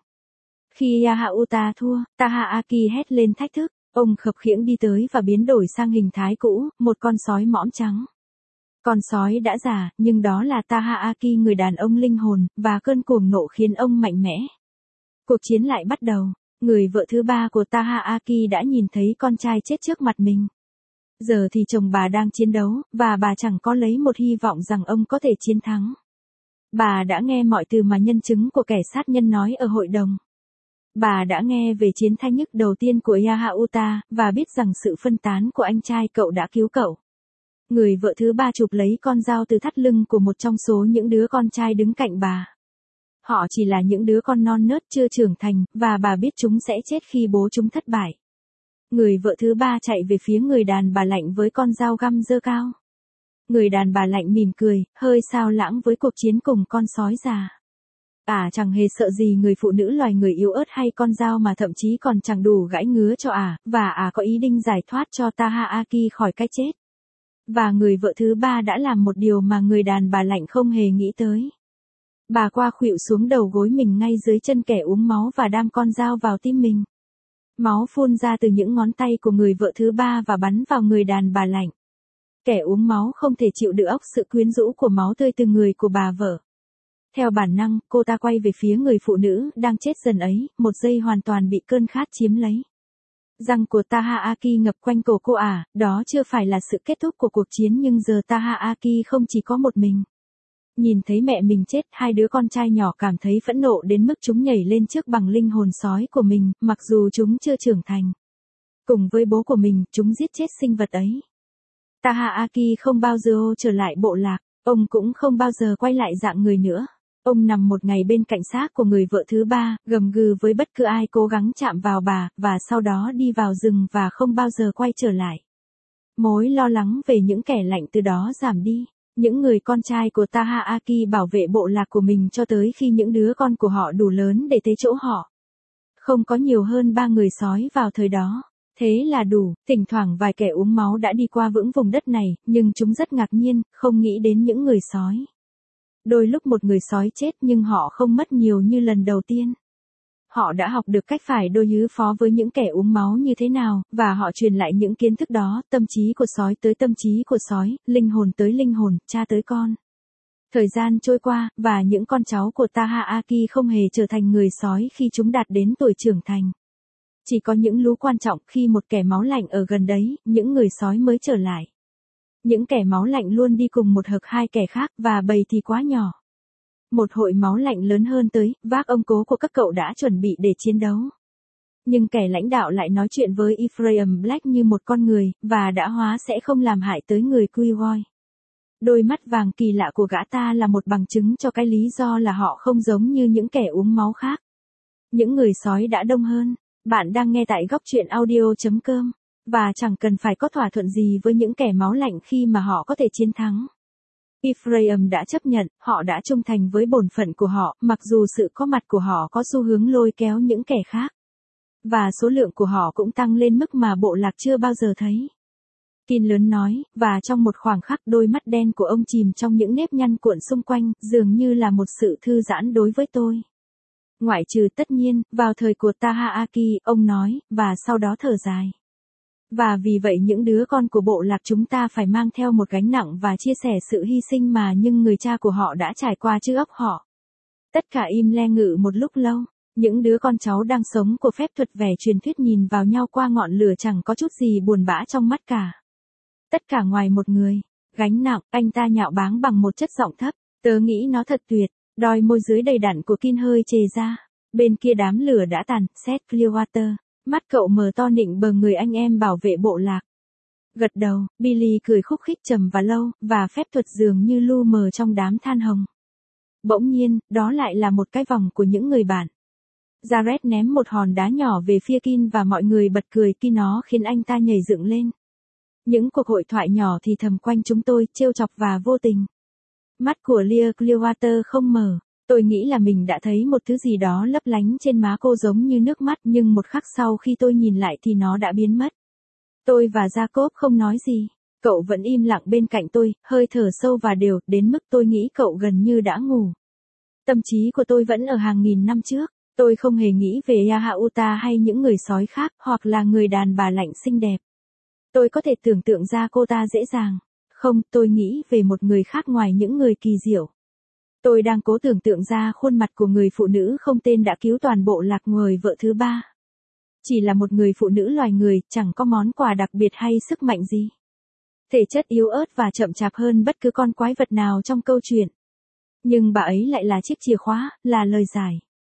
Khi Yahauta thua, Tahaaki hét lên thách thức. Ông khập khiễng đi tới và biến đổi sang hình thái cũ, một con sói mõm trắng. Con sói đã già, nhưng đó là Tahaaki, người đàn ông linh hồn, và cơn cuồng nộ khiến ông mạnh mẽ. Cuộc chiến lại bắt đầu. Người vợ thứ ba của Tahaaki đã nhìn thấy con trai chết trước mặt mình. Giờ thì chồng bà đang chiến đấu, và bà chẳng có lấy một hy vọng rằng ông có thể chiến thắng. Bà đã nghe mọi từ mà nhân chứng của kẻ sát nhân nói ở hội đồng. Bà đã nghe về chiến thanh nhức đầu tiên của Yahauta, và biết rằng sự phân tán của anh trai cậu đã cứu cậu. Người vợ thứ ba chụp lấy con dao từ thắt lưng của một trong số những đứa con trai đứng cạnh bà. Họ chỉ là những đứa con non nớt chưa trưởng thành, và bà biết chúng sẽ chết khi bố chúng thất bại. Người vợ thứ ba chạy về phía người đàn bà lạnh với con dao găm giơ cao. Người đàn bà lạnh mỉm cười, hơi xao lãng với cuộc chiến cùng con sói già. Ả à, chẳng hề sợ gì người phụ nữ loài người yếu ớt hay con dao, mà thậm chí còn chẳng đủ gãi ngứa cho Ả, à, và Ả à có ý định giải thoát cho Tahaaki khỏi cái chết. Và người vợ thứ ba đã làm một điều mà người đàn bà lạnh không hề nghĩ tới. Bà qua khuỵu xuống đầu gối mình ngay dưới chân kẻ uống máu và đam con dao vào tim mình. Máu phun ra từ những ngón tay của người vợ thứ ba và bắn vào người đàn bà lạnh. Kẻ uống máu không thể chịu được óc sự quyến rũ của máu tươi từ người của bà vợ. Theo bản năng, cô ta quay về phía người phụ nữ đang chết dần ấy, một giây hoàn toàn bị cơn khát chiếm lấy. Răng của Tahaaki ngập quanh cổ cô ả, à, đó chưa phải là sự kết thúc của cuộc chiến, nhưng giờ Tahaaki không chỉ có một mình. Nhìn thấy mẹ mình chết, hai đứa con trai nhỏ cảm thấy phẫn nộ đến mức chúng nhảy lên trước bằng linh hồn sói của mình, mặc dù chúng chưa trưởng thành. Cùng với bố của mình, chúng giết chết sinh vật ấy. Tahaaki không bao giờ trở lại bộ lạc, ông cũng không bao giờ quay lại dạng người nữa. Ông nằm một ngày bên cạnh xác của người vợ thứ ba, gầm gừ với bất cứ ai cố gắng chạm vào bà, và sau đó đi vào rừng và không bao giờ quay trở lại. Mối lo lắng về những kẻ lạnh từ đó giảm đi. Những người con trai của Tahaaki bảo vệ bộ lạc của mình cho tới khi những đứa con của họ đủ lớn để tới chỗ họ. Không có nhiều hơn ba người sói vào thời đó. Thế là đủ, thỉnh thoảng vài kẻ uống máu đã đi qua vững vùng đất này, nhưng chúng rất ngạc nhiên, không nghĩ đến những người sói. Đôi lúc một người sói chết nhưng họ không mất nhiều như lần đầu tiên. Họ đã học được cách phải đối phó với những kẻ uống máu như thế nào, và họ truyền lại những kiến thức đó, tâm trí của sói tới tâm trí của sói, linh hồn tới linh hồn, cha tới con. Thời gian trôi qua, và những con cháu của Tahaaki không hề trở thành người sói khi chúng đạt đến tuổi trưởng thành. Chỉ có những lú quan trọng khi một kẻ máu lạnh ở gần đấy, những người sói mới trở lại. Những kẻ máu lạnh luôn đi cùng một hoặc hai kẻ khác, và bầy thì quá nhỏ. Một hội máu lạnh lớn hơn tới, vác ông cố của các cậu đã chuẩn bị để chiến đấu. Nhưng kẻ lãnh đạo lại nói chuyện với Ephraim Black như một con người, và đã hóa sẽ không làm hại tới người Queequeg. Đôi mắt vàng kỳ lạ của gã ta là một bằng chứng cho cái lý do là họ không giống như những kẻ uống máu khác. Những người sói đã đông hơn. Bạn đang nghe tại góc truyện audio chấm com. Và chẳng cần phải có thỏa thuận gì với những kẻ máu lạnh khi mà họ có thể chiến thắng. Ephraim đã chấp nhận, họ đã trung thành với bổn phận của họ, mặc dù sự có mặt của họ có xu hướng lôi kéo những kẻ khác. Và số lượng của họ cũng tăng lên mức mà bộ lạc chưa bao giờ thấy. Kin lớn nói, và trong một khoảng khắc đôi mắt đen của ông chìm trong những nếp nhăn cuộn xung quanh, dường như là một sự thư giãn đối với tôi. Ngoại trừ tất nhiên, vào thời của Tahaaki, ông nói, và sau đó thở dài. Và vì vậy những đứa con của bộ lạc chúng ta phải mang theo một gánh nặng và chia sẻ sự hy sinh mà nhưng người cha của họ đã trải qua trước óc họ. Tất cả im le ngự một lúc lâu, những đứa con cháu đang sống của phép thuật vẻ truyền thuyết nhìn vào nhau qua ngọn lửa chẳng có chút gì buồn bã trong mắt cả. Tất cả ngoài một người, gánh nặng, anh ta nhạo báng bằng một chất giọng thấp, tớ nghĩ nó thật tuyệt, đôi môi dưới đầy đặn của Kin hơi chề ra, bên kia đám lửa đã tàn, xét Clearwater, mắt cậu mở to nịnh bờ người anh em bảo vệ bộ lạc. Gật đầu, Billy cười khúc khích trầm và lâu, và phép thuật dường như lu mờ trong đám than hồng. Bỗng nhiên, đó lại là một cái vòng của những người bạn. Jared ném một hòn đá nhỏ về phía Kin và mọi người bật cười khi nó khiến anh ta nhảy dựng lên. Những cuộc hội thoại nhỏ thì thầm quanh chúng tôi, trêu chọc và vô tình. Mắt của Leah Clearwater không mở, tôi nghĩ là mình đã thấy một thứ gì đó lấp lánh trên má cô giống như nước mắt nhưng một khắc sau khi tôi nhìn lại thì nó đã biến mất. Tôi và Jacob không nói gì, cậu vẫn im lặng bên cạnh tôi, hơi thở sâu và đều, đến mức tôi nghĩ cậu gần như đã ngủ. Tâm trí của tôi vẫn ở hàng nghìn năm trước, tôi không hề nghĩ về Yahauta hay những người sói khác hoặc là người đàn bà lạnh xinh đẹp. Tôi có thể tưởng tượng ra cô ta dễ dàng. Không, tôi nghĩ về một người khác ngoài những người kỳ diệu. Tôi đang cố tưởng tượng ra khuôn mặt của người phụ nữ không tên đã cứu toàn bộ lạc người vợ thứ ba. Chỉ là một người phụ nữ loài người, chẳng có món quà đặc biệt hay sức mạnh gì. Thể chất yếu ớt và chậm chạp hơn bất cứ con quái vật nào trong câu chuyện. Nhưng bà ấy lại là chiếc chìa khóa, là lời giải.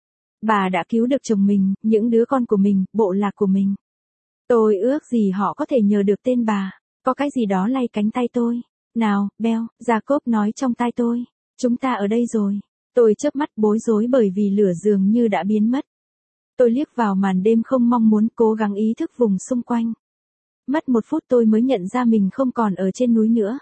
Bà đã cứu được chồng mình, những đứa con của mình, bộ lạc của mình. Tôi ước gì họ có thể nhờ được tên bà. Có cái gì đó lay cánh tay tôi. Nào, Bell, Jacob nói trong tai tôi. Chúng ta ở đây rồi. Tôi chớp mắt bối rối bởi vì lửa dường như đã biến mất. Tôi liếc vào màn đêm không mong muốn, cố gắng ý thức vùng xung quanh. Mất một phút tôi mới nhận ra mình không còn ở trên núi nữa.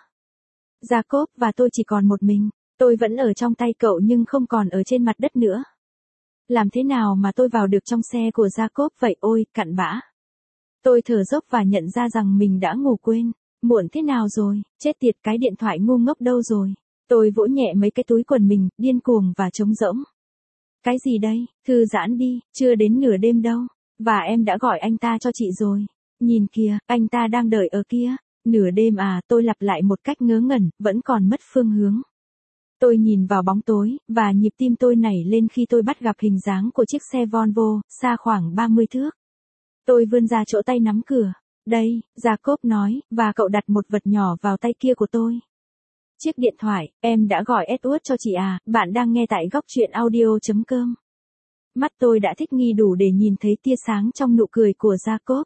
Jacob và tôi chỉ còn một mình. Tôi vẫn ở trong tay cậu nhưng không còn ở trên mặt đất nữa. Làm thế nào mà tôi vào được trong xe của Jacob vậy, ôi, cặn bã. Tôi thở dốc và nhận ra rằng mình đã ngủ quên. Muộn thế nào rồi, chết tiệt, cái điện thoại ngu ngốc đâu rồi. Tôi vỗ nhẹ mấy cái túi quần mình, điên cuồng và trống rỗng. Cái gì đây, thư giãn đi, chưa đến nửa đêm đâu. Và em đã gọi anh ta cho chị rồi. Nhìn kìa, anh ta đang đợi ở kia. Nửa đêm à, tôi lặp lại một cách ngớ ngẩn, vẫn còn mất phương hướng. Tôi nhìn vào bóng tối, và nhịp tim tôi nảy lên khi tôi bắt gặp hình dáng của chiếc xe Volvo, xa khoảng ba mươi thước. Tôi vươn ra chỗ tay nắm cửa. Đây, Jacob nói, và cậu đặt một vật nhỏ vào tay kia của tôi. Chiếc điện thoại, em đã gọi Edward cho chị à, bạn đang nghe tại góc truyện audio chấm com. Mắt tôi đã thích nghi đủ để nhìn thấy tia sáng trong nụ cười của Jacob.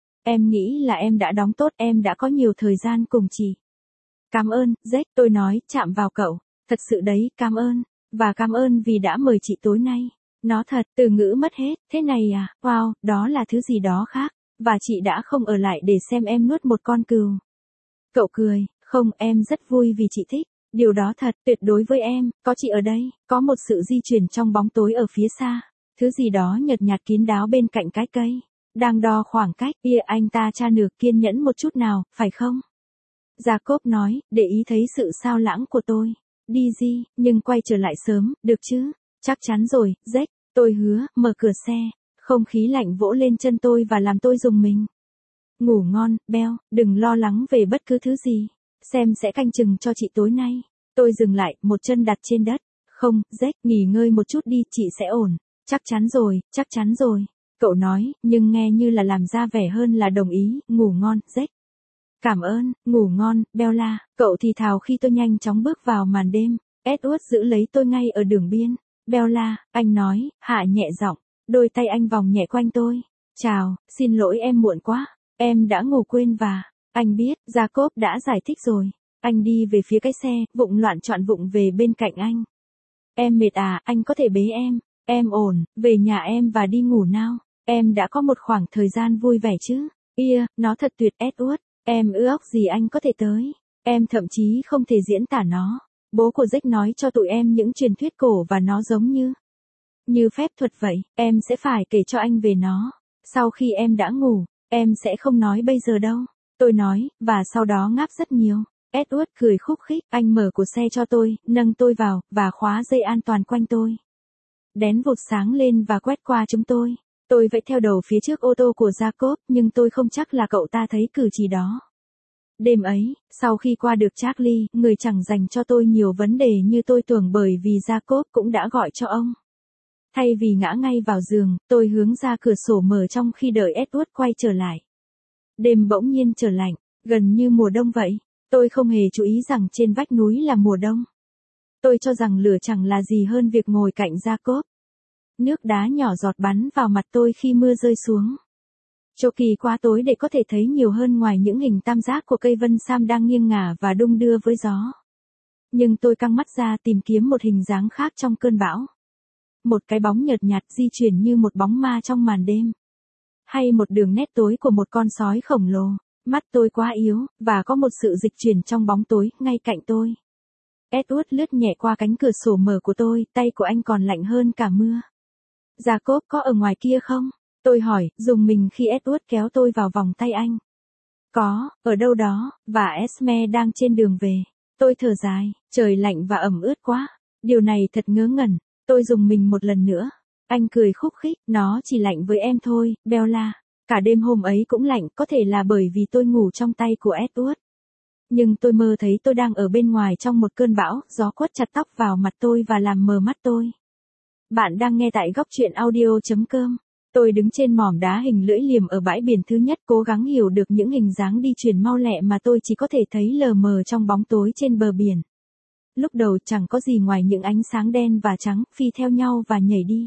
Em nghĩ là em đã đóng tốt, em đã có nhiều thời gian cùng chị. Cảm ơn, Jack, tôi nói, chạm vào cậu. Thật sự đấy, cảm ơn. Và cảm ơn vì đã mời chị tối nay. Nó thật, từ ngữ mất hết, thế này à, wow, đó là thứ gì đó khác. Và chị đã không ở lại để xem em nuốt một con cừu. Cậu cười, không, em rất vui vì chị thích. Điều đó thật, tuyệt đối với em, có chị ở đây, có một sự di chuyển trong bóng tối ở phía xa. Thứ gì đó nhợt nhạt kín đáo bên cạnh cái cây. Đang đo khoảng cách, bia anh ta tra nược kiên nhẫn một chút nào, phải không? Jacob nói, để ý thấy sự sao lãng của tôi. Đi gì, nhưng quay trở lại sớm, được chứ? Chắc chắn rồi, Jack, tôi hứa, mở cửa xe. Không khí lạnh vỗ lên chân tôi và làm tôi rùng mình. Ngủ ngon, Bell, đừng lo lắng về bất cứ thứ gì. Xem sẽ canh chừng cho chị tối nay. Tôi dừng lại, một chân đặt trên đất. Không, Jack, nghỉ ngơi một chút đi, chị sẽ ổn. Chắc chắn rồi, chắc chắn rồi. Cậu nói, nhưng nghe như là làm ra vẻ hơn là đồng ý, ngủ ngon, Jack. Cảm ơn, ngủ ngon, Bella, cậu thì thào khi tôi nhanh chóng bước vào màn đêm. Edward giữ lấy tôi ngay ở đường biên. Bella, anh nói, hạ nhẹ giọng. Đôi tay anh vòng nhẹ quanh tôi. Chào, xin lỗi em muộn quá. Em đã ngủ quên và... Anh biết, Jacob đã giải thích rồi. Anh đi về phía cái xe, vụng loạn trọn vụng về bên cạnh anh. Em mệt à, anh có thể bế em. Em ổn, về nhà em và đi ngủ nào. Em đã có một khoảng thời gian vui vẻ chứ. Ia, nó thật tuyệt, Edward. Em ước gì anh có thể tới. Em thậm chí không thể diễn tả nó. Bố của Jack nói cho tụi em những truyền thuyết cổ và nó giống như... Như phép thuật vậy, em sẽ phải kể cho anh về nó. Sau khi em đã ngủ, em sẽ không nói bây giờ đâu. Tôi nói, và sau đó ngáp rất nhiều. Edward cười khúc khích, anh mở cửa xe cho tôi, nâng tôi vào, và khóa dây an toàn quanh tôi. Đèn vụt sáng lên và quét qua chúng tôi. Tôi vẫy theo đầu phía trước ô tô của Jacob, nhưng tôi không chắc là cậu ta thấy cử chỉ đó. Đêm ấy, sau khi qua được Charlie, người chẳng dành cho tôi nhiều vấn đề như tôi tưởng bởi vì Jacob cũng đã gọi cho ông. Thay vì ngã ngay vào giường, tôi hướng ra cửa sổ mở trong khi đợi Edward quay trở lại. Đêm bỗng nhiên trở lạnh, gần như mùa đông vậy. Tôi không hề chú ý rằng trên vách núi là mùa đông. Tôi cho rằng lửa chẳng là gì hơn việc ngồi cạnh Jacob. Nước đá nhỏ giọt bắn vào mặt tôi khi mưa rơi xuống. Chỗ kỳ quá tối để có thể thấy nhiều hơn ngoài những hình tam giác của cây vân sam đang nghiêng ngả và đung đưa với gió. Nhưng tôi căng mắt ra tìm kiếm một hình dáng khác trong cơn bão. Một cái bóng nhợt nhạt di chuyển như một bóng ma trong màn đêm. Hay một đường nét tối của một con sói khổng lồ. Mắt tôi quá yếu, và có một sự dịch chuyển trong bóng tối, ngay cạnh tôi. Edward lướt nhẹ qua cánh cửa sổ mở của tôi, tay của anh còn lạnh hơn cả mưa. Jacob có ở ngoài kia không? Tôi hỏi, dùng mình khi Edward kéo tôi vào vòng tay anh. Có, ở đâu đó, và Esme đang trên đường về. Tôi thở dài, trời lạnh và ẩm ướt quá. Điều này thật ngớ ngẩn. Tôi dùng mình một lần nữa. Anh cười khúc khích, nó chỉ lạnh với em thôi, Bella. Cả đêm hôm ấy cũng lạnh, có thể là bởi vì tôi ngủ trong tay của Edward. Nhưng tôi mơ thấy tôi đang ở bên ngoài trong một cơn bão, gió quất chặt tóc vào mặt tôi và làm mờ mắt tôi. Bạn đang nghe tại góc truyện audio chấm com. Tôi đứng trên mỏm đá hình lưỡi liềm ở bãi biển thứ nhất, cố gắng hiểu được những hình dáng đi chuyển mau lẹ mà tôi chỉ có thể thấy lờ mờ trong bóng tối trên bờ biển. Lúc đầu chẳng có gì ngoài những ánh sáng đen và trắng, phi theo nhau và nhảy đi.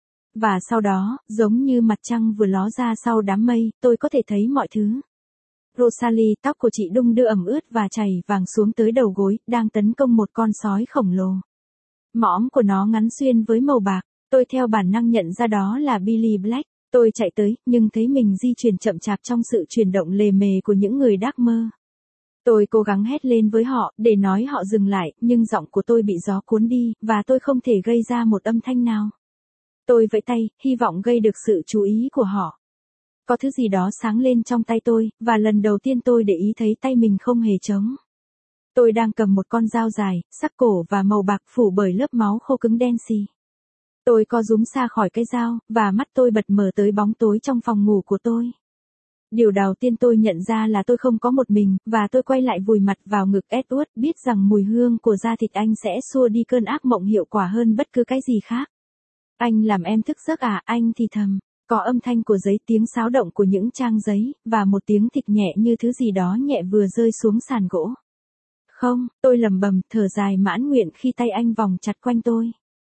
Và sau đó, giống như mặt trăng vừa ló ra sau đám mây, tôi có thể thấy mọi thứ. Rosalie, tóc của chị đung đưa ẩm ướt và chảy vàng xuống tới đầu gối, đang tấn công một con sói khổng lồ. Mõm của nó ngắn xuyên với màu bạc, tôi theo bản năng nhận ra đó là Billy Black. Tôi chạy tới, nhưng thấy mình di chuyển chậm chạp trong sự chuyển động lề mề của những người đác mơ. Tôi cố gắng hét lên với họ, để nói họ dừng lại, nhưng giọng của tôi bị gió cuốn đi, và tôi không thể gây ra một âm thanh nào. Tôi vẫy tay, hy vọng gây được sự chú ý của họ. Có thứ gì đó sáng lên trong tay tôi, và lần đầu tiên tôi để ý thấy tay mình không hề trống. Tôi đang cầm một con dao dài, sắc cổ và màu bạc phủ bởi lớp máu khô cứng đen xì. Tôi co rúm xa khỏi cái dao, và mắt tôi bật mở tới bóng tối trong phòng ngủ của tôi. Điều đầu tiên tôi nhận ra là tôi không có một mình, và tôi quay lại vùi mặt vào ngực Edward, biết rằng mùi hương của da thịt anh sẽ xua đi cơn ác mộng hiệu quả hơn bất cứ cái gì khác. Anh làm em thức giấc à, anh thì thầm. Có âm thanh của giấy, tiếng xáo động của những trang giấy, và một tiếng thịch nhẹ như thứ gì đó nhẹ vừa rơi xuống sàn gỗ. Không, tôi lẩm bẩm, thở dài mãn nguyện khi tay anh vòng chặt quanh tôi.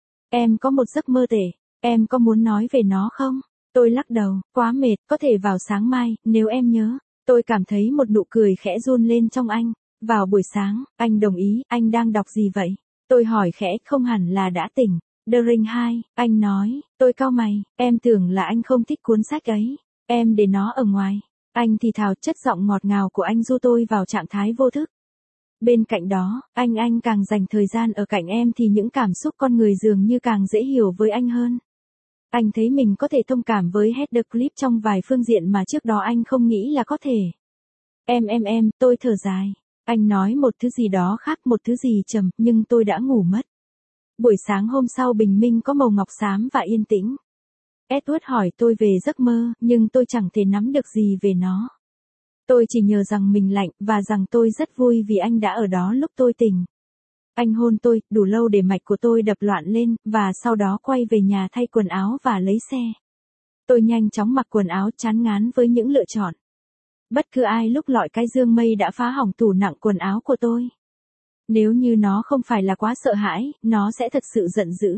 Em có một giấc mơ tệ, em có muốn nói về nó không? Tôi lắc đầu, quá mệt, có thể vào sáng mai, nếu em nhớ. Tôi cảm thấy một nụ cười khẽ run lên trong anh. Vào buổi sáng, anh đồng ý, anh đang đọc gì vậy? Tôi hỏi khẽ, không hẳn là đã tỉnh. The Ring hai, anh nói, tôi cau mày, em tưởng là anh không thích cuốn sách ấy, em để nó ở ngoài. Anh thì thào, chất giọng ngọt ngào của anh du tôi vào trạng thái vô thức. Bên cạnh đó, anh anh càng dành thời gian ở cạnh em thì những cảm xúc con người dường như càng dễ hiểu với anh hơn. Anh thấy mình có thể thông cảm với Heather Cliff trong vài phương diện mà trước đó anh không nghĩ là có thể. Em em em, tôi thở dài. Anh nói một thứ gì đó khác, một thứ gì trầm, nhưng tôi đã ngủ mất. Buổi sáng hôm sau bình minh có màu ngọc xám và yên tĩnh. Edward hỏi tôi về giấc mơ, nhưng tôi chẳng thể nắm được gì về nó. Tôi chỉ nhớ rằng mình lạnh, và rằng tôi rất vui vì anh đã ở đó lúc tôi tỉnh. Anh hôn tôi, đủ lâu để mạch của tôi đập loạn lên, và sau đó quay về nhà thay quần áo và lấy xe. Tôi nhanh chóng mặc quần áo chán ngán với những lựa chọn. Bất cứ ai lúc lọi cái dương mây đã phá hỏng tủ nặng quần áo của tôi. Nếu như nó không phải là quá sợ hãi, nó sẽ thật sự giận dữ.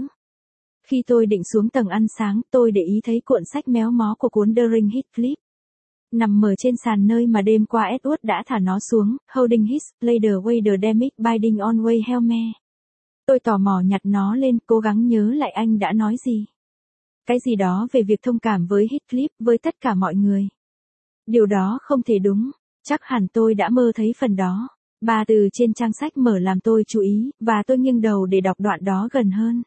Khi tôi định xuống tầng ăn sáng, tôi để ý thấy cuộn sách méo mó của cuốn The Ring Heathcliff. Nằm mở trên sàn nơi mà đêm qua Edward đã thả nó xuống, Holding His Later Wader Demic Binding on Way Helme. Tôi tò mò nhặt nó lên, cố gắng nhớ lại anh đã nói gì. Cái gì đó về việc thông cảm với Heathcliff, với tất cả mọi người. Điều đó không thể đúng, chắc hẳn tôi đã mơ thấy phần đó. Ba từ trên trang sách mở làm tôi chú ý, và tôi nghiêng đầu để đọc đoạn đó gần hơn.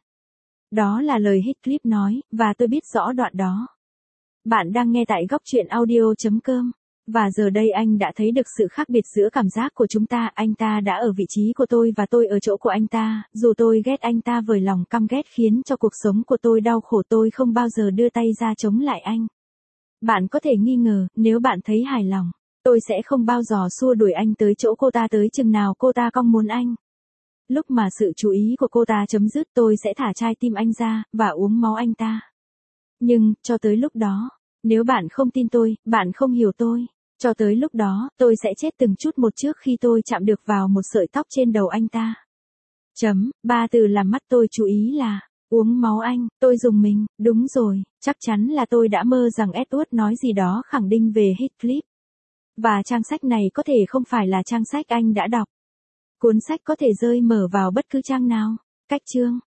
Đó là lời Heathcliff nói, và tôi biết rõ đoạn đó. Bạn đang nghe tại góc truyện audio chấm com. Và giờ đây anh đã thấy được sự khác biệt giữa cảm giác của chúng ta, anh ta đã ở vị trí của tôi và tôi ở chỗ của anh ta, dù tôi ghét anh ta với lòng căm ghét khiến cho cuộc sống của tôi đau khổ, tôi không bao giờ đưa tay ra chống lại anh. Bạn có thể nghi ngờ, nếu bạn thấy hài lòng, tôi sẽ không bao giờ xua đuổi anh tới chỗ cô ta tới chừng nào cô ta cong muốn anh. Lúc mà sự chú ý của cô ta chấm dứt, tôi sẽ thả trái tim anh ra, và uống máu anh ta. Nhưng, cho tới lúc đó, nếu bạn không tin tôi, bạn không hiểu tôi. Cho tới lúc đó, tôi sẽ chết từng chút một trước khi tôi chạm được vào một sợi tóc trên đầu anh ta. Chấm, ba từ làm mắt tôi chú ý là, uống máu anh, tôi dùng mình, đúng rồi, chắc chắn là tôi đã mơ rằng Edward nói gì đó khẳng định về Heathcliff. Và trang sách này có thể không phải là trang sách anh đã đọc. Cuốn sách có thể rơi mở vào bất cứ trang nào. Cách chương